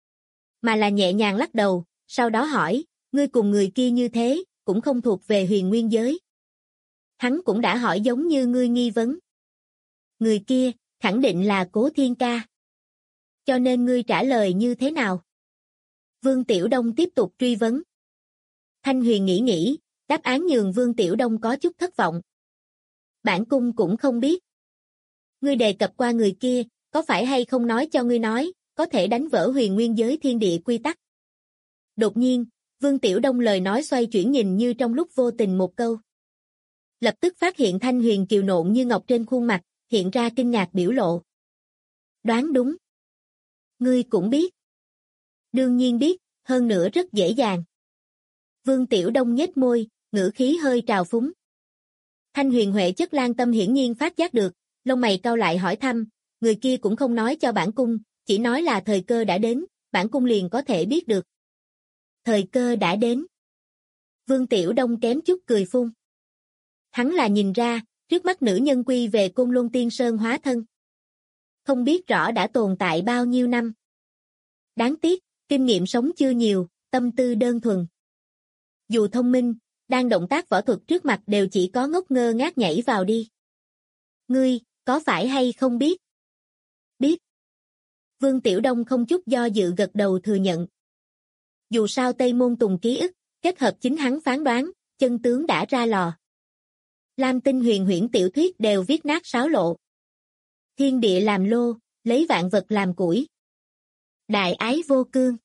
Mà là nhẹ nhàng lắc đầu, sau đó hỏi, ngươi cùng người kia như thế, cũng không thuộc về huyền nguyên giới. Hắn cũng đã hỏi giống như ngươi nghi vấn. Người kia, khẳng định là Cố Thiên Ca. Cho nên ngươi trả lời như thế nào? Vương Tiểu Đông tiếp tục truy vấn. Thanh Huyền nghĩ, đáp án nhường Vương Tiểu Đông có chút thất vọng. Bản cung cũng không biết. Ngươi đề cập qua người kia, có phải hay không nói cho ngươi nói, có thể đánh vỡ huyền nguyên giới thiên địa quy tắc. Đột nhiên, Vương Tiểu Đông lời nói xoay chuyển nhìn như trong lúc vô tình một câu. Lập tức phát hiện Thanh Huyền kiều nộn như ngọc trên khuôn mặt, hiện ra kinh ngạc biểu lộ. Đoán đúng. Ngươi cũng biết. Đương nhiên biết, hơn nữa rất dễ dàng. Vương Tiểu Đông nhếch môi, ngữ khí hơi trào phúng. Thanh Huyền Huệ chất Lan Tâm hiển nhiên phát giác được, lông mày cau lại hỏi thăm, người kia cũng không nói cho bản cung, chỉ nói là thời cơ đã đến, bản cung liền có thể biết được. Thời cơ đã đến. Vương Tiểu Đông kém chút cười phun. Hắn là nhìn ra, trước mắt nữ nhân quy về Côn Luân Tiên Sơn hóa thân. Không biết rõ đã tồn tại bao nhiêu năm. Đáng tiếc, kinh nghiệm sống chưa nhiều, tâm tư đơn thuần. Dù thông minh, đang động tác võ thuật trước mặt đều chỉ có ngốc ngơ ngác nhảy vào đi. Ngươi, có phải hay không biết? Biết. Vương Tiểu Đông không chút do dự gật đầu thừa nhận. Dù sao Tây Môn Tùng ký ức, kết hợp chính hắn phán đoán, chân tướng đã ra lò. Lam Tinh huyền huyễn tiểu thuyết đều viết nát sáo lộ. Thiên địa làm lô, lấy vạn vật làm củi. Đại ái vô cương.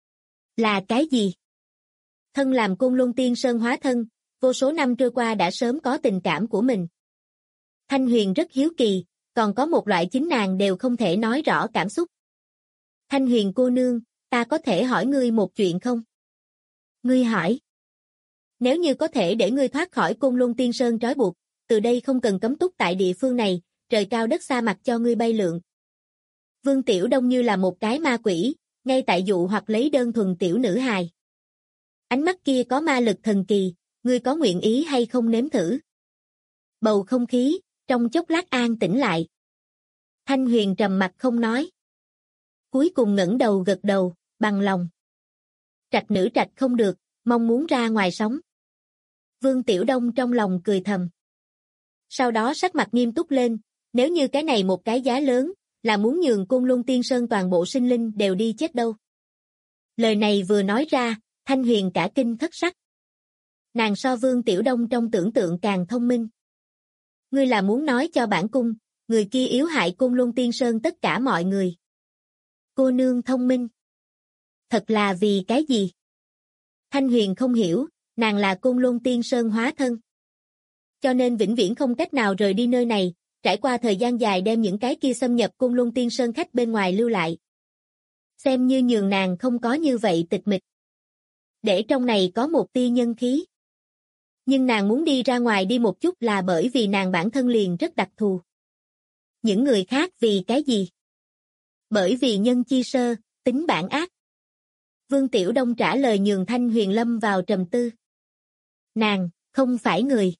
Là cái gì? Thân làm Côn Luân Tiên Sơn hóa thân, vô số năm trôi qua đã sớm có tình cảm của mình. Thanh Huyền rất hiếu kỳ, còn có một loại chính nàng đều không thể nói rõ cảm xúc. Thanh Huyền cô nương, ta có thể hỏi ngươi một chuyện không? Ngươi hỏi. Nếu như có thể để ngươi thoát khỏi Côn Luân Tiên Sơn trói buộc, từ đây không cần cấm túc tại địa phương này, trời cao đất xa mặc cho ngươi bay lượn. Vương Tiểu Đông như là một cái ma quỷ, ngay tại dụ hoặc lấy đơn thuần tiểu nữ hài. Ánh mắt kia có ma lực thần kỳ, ngươi có nguyện ý hay không nếm thử? Bầu không khí, trong chốc lát an tĩnh lại. Thanh Huyền trầm mặt không nói. Cuối cùng ngẩng đầu gật đầu, bằng lòng. Trạch nữ trạch không được, mong muốn ra ngoài sống. Vương Tiểu Đông trong lòng cười thầm. Sau đó sắc mặt nghiêm túc lên, nếu như cái này một cái giá lớn, là muốn nhường Côn Luân Tiên Sơn toàn bộ sinh linh đều đi chết đâu. Lời này vừa nói ra, Thanh Huyền cả kinh thất sắc. Nàng so Vương Tiểu Đông trong tưởng tượng càng thông minh. Ngươi là muốn nói cho bản cung, người kia yếu hại Côn Luân Tiên Sơn tất cả mọi người. Cô nương thông minh. Thật là vì cái gì? Thanh Huyền không hiểu, nàng là Côn Luân Tiên Sơn hóa thân. Cho nên vĩnh viễn không cách nào rời đi nơi này, trải qua thời gian dài đem những cái kia xâm nhập Côn Luân Tiên Sơn khách bên ngoài lưu lại. Xem như nhường nàng không có như vậy tịch mịch. Để trong này có một tia nhân khí. Nhưng nàng muốn đi ra ngoài đi một chút là bởi vì nàng bản thân liền rất đặc thù. Những người khác vì cái gì? Bởi vì nhân chi sơ, tính bản ác. Vương Tiểu Đông trả lời nhường Thanh Huyền lâm vào trầm tư. Nàng, không phải người.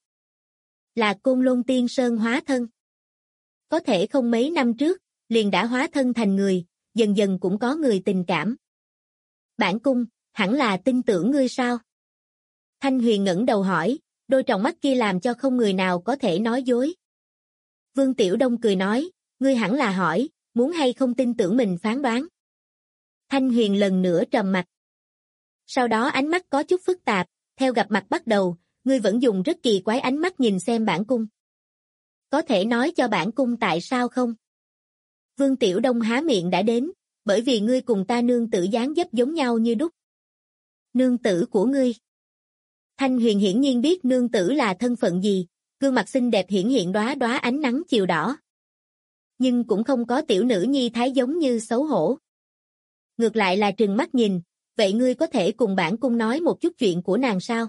Là Côn Luân Tiên Sơn hóa thân. Có thể không mấy năm trước, liền đã hóa thân thành người, dần dần cũng có người tình cảm. Bản cung, hẳn là tin tưởng ngươi sao? Thanh Huyền ngẩng đầu hỏi, đôi tròng mắt kia làm cho không người nào có thể nói dối. Vương Tiểu Đông cười nói, ngươi hẳn là hỏi, muốn hay không tin tưởng mình phán đoán. Thanh Huyền lần nữa trầm mặt. Sau đó ánh mắt có chút phức tạp, theo gặp mặt bắt đầu, ngươi vẫn dùng rất kỳ quái ánh mắt nhìn xem bản cung. Có thể nói cho bản cung tại sao không? Vương Tiểu Đông há miệng đã đến, bởi vì ngươi cùng ta nương tử dáng dấp giống nhau như đúc. Nương tử của ngươi. Thanh Huyền hiển nhiên biết nương tử là thân phận gì, gương mặt xinh đẹp hiển hiện đóa đóa ánh nắng chiều đỏ. Nhưng cũng không có tiểu nữ nhi thái giống như xấu hổ. Ngược lại là trừng mắt nhìn, vậy ngươi có thể cùng bản cung nói một chút chuyện của nàng sao?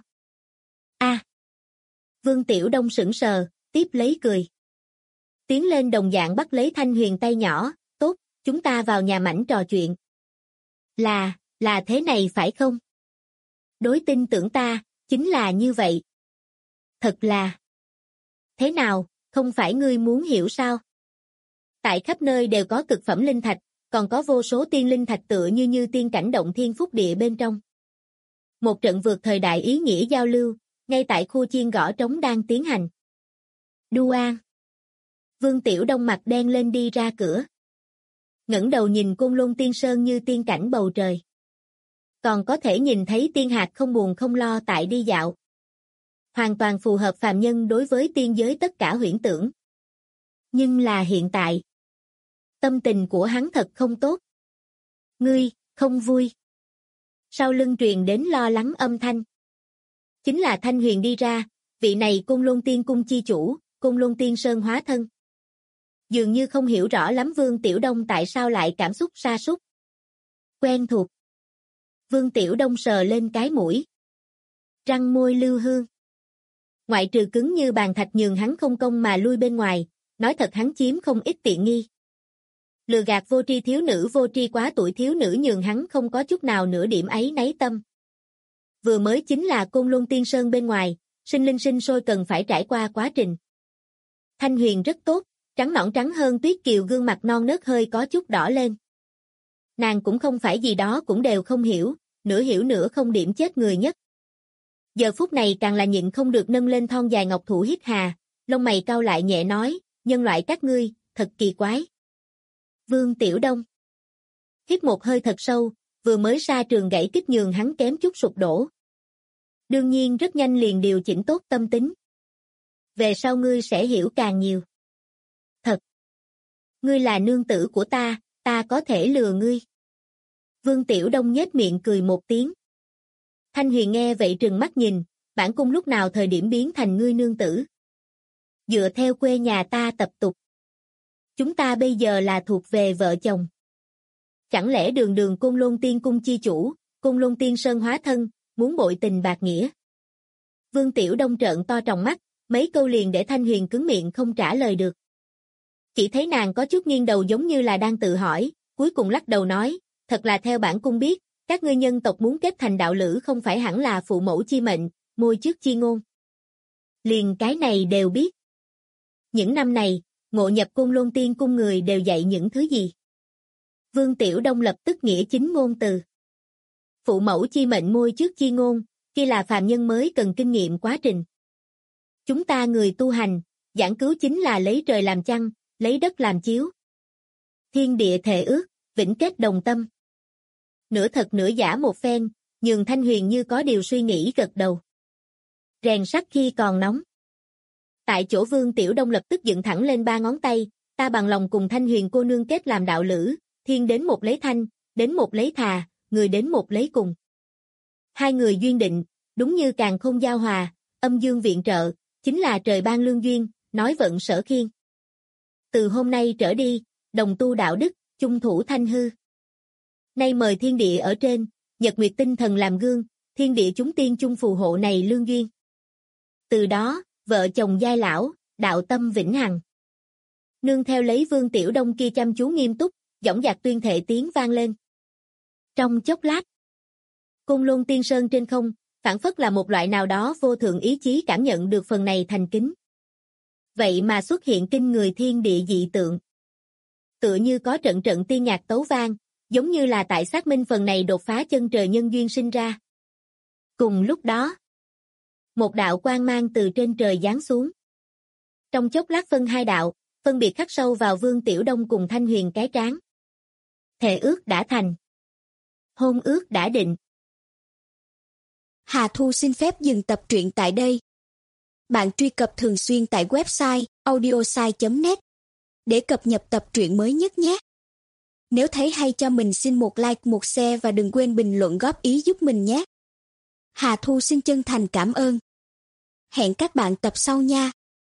Vương Tiểu Đông sững sờ, tiếp lấy cười. Tiến lên đồng dạng bắt lấy Thanh Huyền tay nhỏ, tốt, chúng ta vào nhà mảnh trò chuyện. Là thế này phải không? Đối tin tưởng ta, chính là như vậy. Thật là. Thế nào, không phải ngươi muốn hiểu sao? Tại khắp nơi đều có cực phẩm linh thạch, còn có vô số tiên linh thạch tựa như tiên cảnh động thiên phúc địa bên trong. Một trận vượt thời đại ý nghĩa giao lưu, ngay tại khu chiên gõ trống đang tiến hành. Đu An. Vương Tiểu Đông mặt đen lên đi ra cửa. Ngẩng đầu nhìn Côn Luân Tiên Sơn như tiên cảnh bầu trời. Còn có thể nhìn thấy tiên hạt không buồn không lo tại đi dạo. Hoàn toàn phù hợp phàm nhân đối với tiên giới tất cả huyễn tưởng. Nhưng là hiện tại. Tâm tình của hắn thật không tốt. Ngươi, không vui. Sau lưng truyền đến lo lắng âm thanh. Chính là Thanh Huyền đi ra, vị này Côn Luân Tiên Cung chi chủ, Côn Luân Tiên Sơn hóa thân. Dường như không hiểu rõ lắm Vương Tiểu Đông tại sao lại cảm xúc sa sút. Quen thuộc. Vương Tiểu Đông sờ lên cái mũi. Răng môi lưu hương. Ngoại trừ cứng như bàn thạch nhường hắn không công mà lui bên ngoài, nói thật hắn chiếm không ít tiện nghi. Lừa gạt vô tri thiếu nữ vô tri quá tuổi thiếu nữ nhường hắn không có chút nào nửa điểm ấy nấy tâm. Vừa mới chính là Côn Lôn Tiên Sơn bên ngoài, sinh linh sinh sôi cần phải trải qua quá trình. Thanh Huyền rất tốt, trắng nõn trắng hơn tuyết kiều gương mặt non nớt hơi có chút đỏ lên. Nàng cũng không phải gì đó cũng đều không hiểu nửa không điểm chết người nhất. Giờ phút này càng là nhịn không được nâng lên thon dài ngọc thủ hít hà, lông mày cau lại nhẹ nói, nhân loại các ngươi, thật kỳ quái. Vương Tiểu Đông hít một hơi thật sâu, vừa mới xa trường gãy kích nhường hắn kém chút sụp đổ. Đương nhiên rất nhanh liền điều chỉnh tốt tâm tính. Về sau ngươi sẽ hiểu càng nhiều. Thật. Ngươi là nương tử của ta có thể lừa ngươi. Vương Tiểu Đông nhếch miệng cười một tiếng. Thanh Huyền nghe vậy trừng mắt nhìn, bản cung lúc nào thời điểm biến thành ngươi nương tử. Dựa theo quê nhà ta tập tục. Chúng ta bây giờ là thuộc về vợ chồng. Chẳng lẽ đường đường Côn Lôn Tiên Cung chi chủ, Côn Lôn Tiên Sơn hóa thân, muốn bội tình bạc nghĩa. Vương Tiểu Đông trợn to tròng mắt, mấy câu liền để Thanh Huyền cứng miệng không trả lời được. Chỉ thấy nàng có chút nghiêng đầu giống như là đang tự hỏi, cuối cùng lắc đầu nói, thật là theo bản cung biết, các ngươi nhân tộc muốn kết thành đạo lữ không phải hẳn là phụ mẫu chi mệnh, môi trước chi ngôn. Liền cái này đều biết. Những năm này, ngộ nhập Côn Lôn Tiên Cung người đều dạy những thứ gì? Vương Tiểu Đông lập tức nghĩa chính ngôn từ. Phụ mẫu chi mệnh môi trước chi ngôn, kia là phàm nhân mới cần kinh nghiệm quá trình. Chúng ta người tu hành, giảng cứu chính là lấy trời làm chăn, lấy đất làm chiếu. Thiên địa thề ước, vĩnh kết đồng tâm. Nửa thật nửa giả một phen, nhường Thanh Huyền như có điều suy nghĩ gật đầu. Rèn sắt khi còn nóng. Tại chỗ Vương Tiểu Đông lập tức dựng thẳng lên 3 ngón tay, ta bằng lòng cùng Thanh Huyền cô nương kết làm đạo lữ, thiên đến một lấy thanh, đến một lấy thà, người đến một lấy cùng. Hai người duyên định, đúng như càn khôn giao hòa, âm dương viện trợ, chính là trời ban lương duyên, nói vận sở khiên. Từ hôm nay trở đi, đồng tu đạo đức, chung thủ thanh hư. Nay mời thiên địa ở trên, nhật nguyệt tinh thần làm gương, thiên địa chúng tiên chung phù hộ này lương duyên. Từ đó, vợ chồng giai lão, đạo tâm vĩnh hằng. Nương theo lấy Vương Tiểu Đông kia chăm chú nghiêm túc, dõng dạc tuyên thệ tiếng vang lên. Trong chốc lát, Côn Lôn Tiên Sơn trên không, phảng phất là một loại nào đó vô thượng ý chí cảm nhận được phần này thành kính. Vậy mà xuất hiện kinh người thiên địa dị tượng. Tựa như có trận trận tiên nhạc tấu vang, giống như là tại xác minh phần này đột phá chân trời nhân duyên sinh ra. Cùng lúc đó, một đạo quang mang từ trên trời giáng xuống. Trong chốc lát phân hai đạo, phân biệt khắc sâu vào Vương Tiểu Đông cùng Thanh Huyền cái trán. Thề ước đã thành. Hôn ước đã định. Hà Thu xin phép dừng tập truyện tại đây. Bạn truy cập thường xuyên tại website audiosai.net để cập nhật tập truyện mới nhất nhé. Nếu thấy hay cho mình xin một like, một share và đừng quên bình luận góp ý giúp mình nhé. Hà Thu xin chân thành cảm ơn. Hẹn các bạn tập sau nha.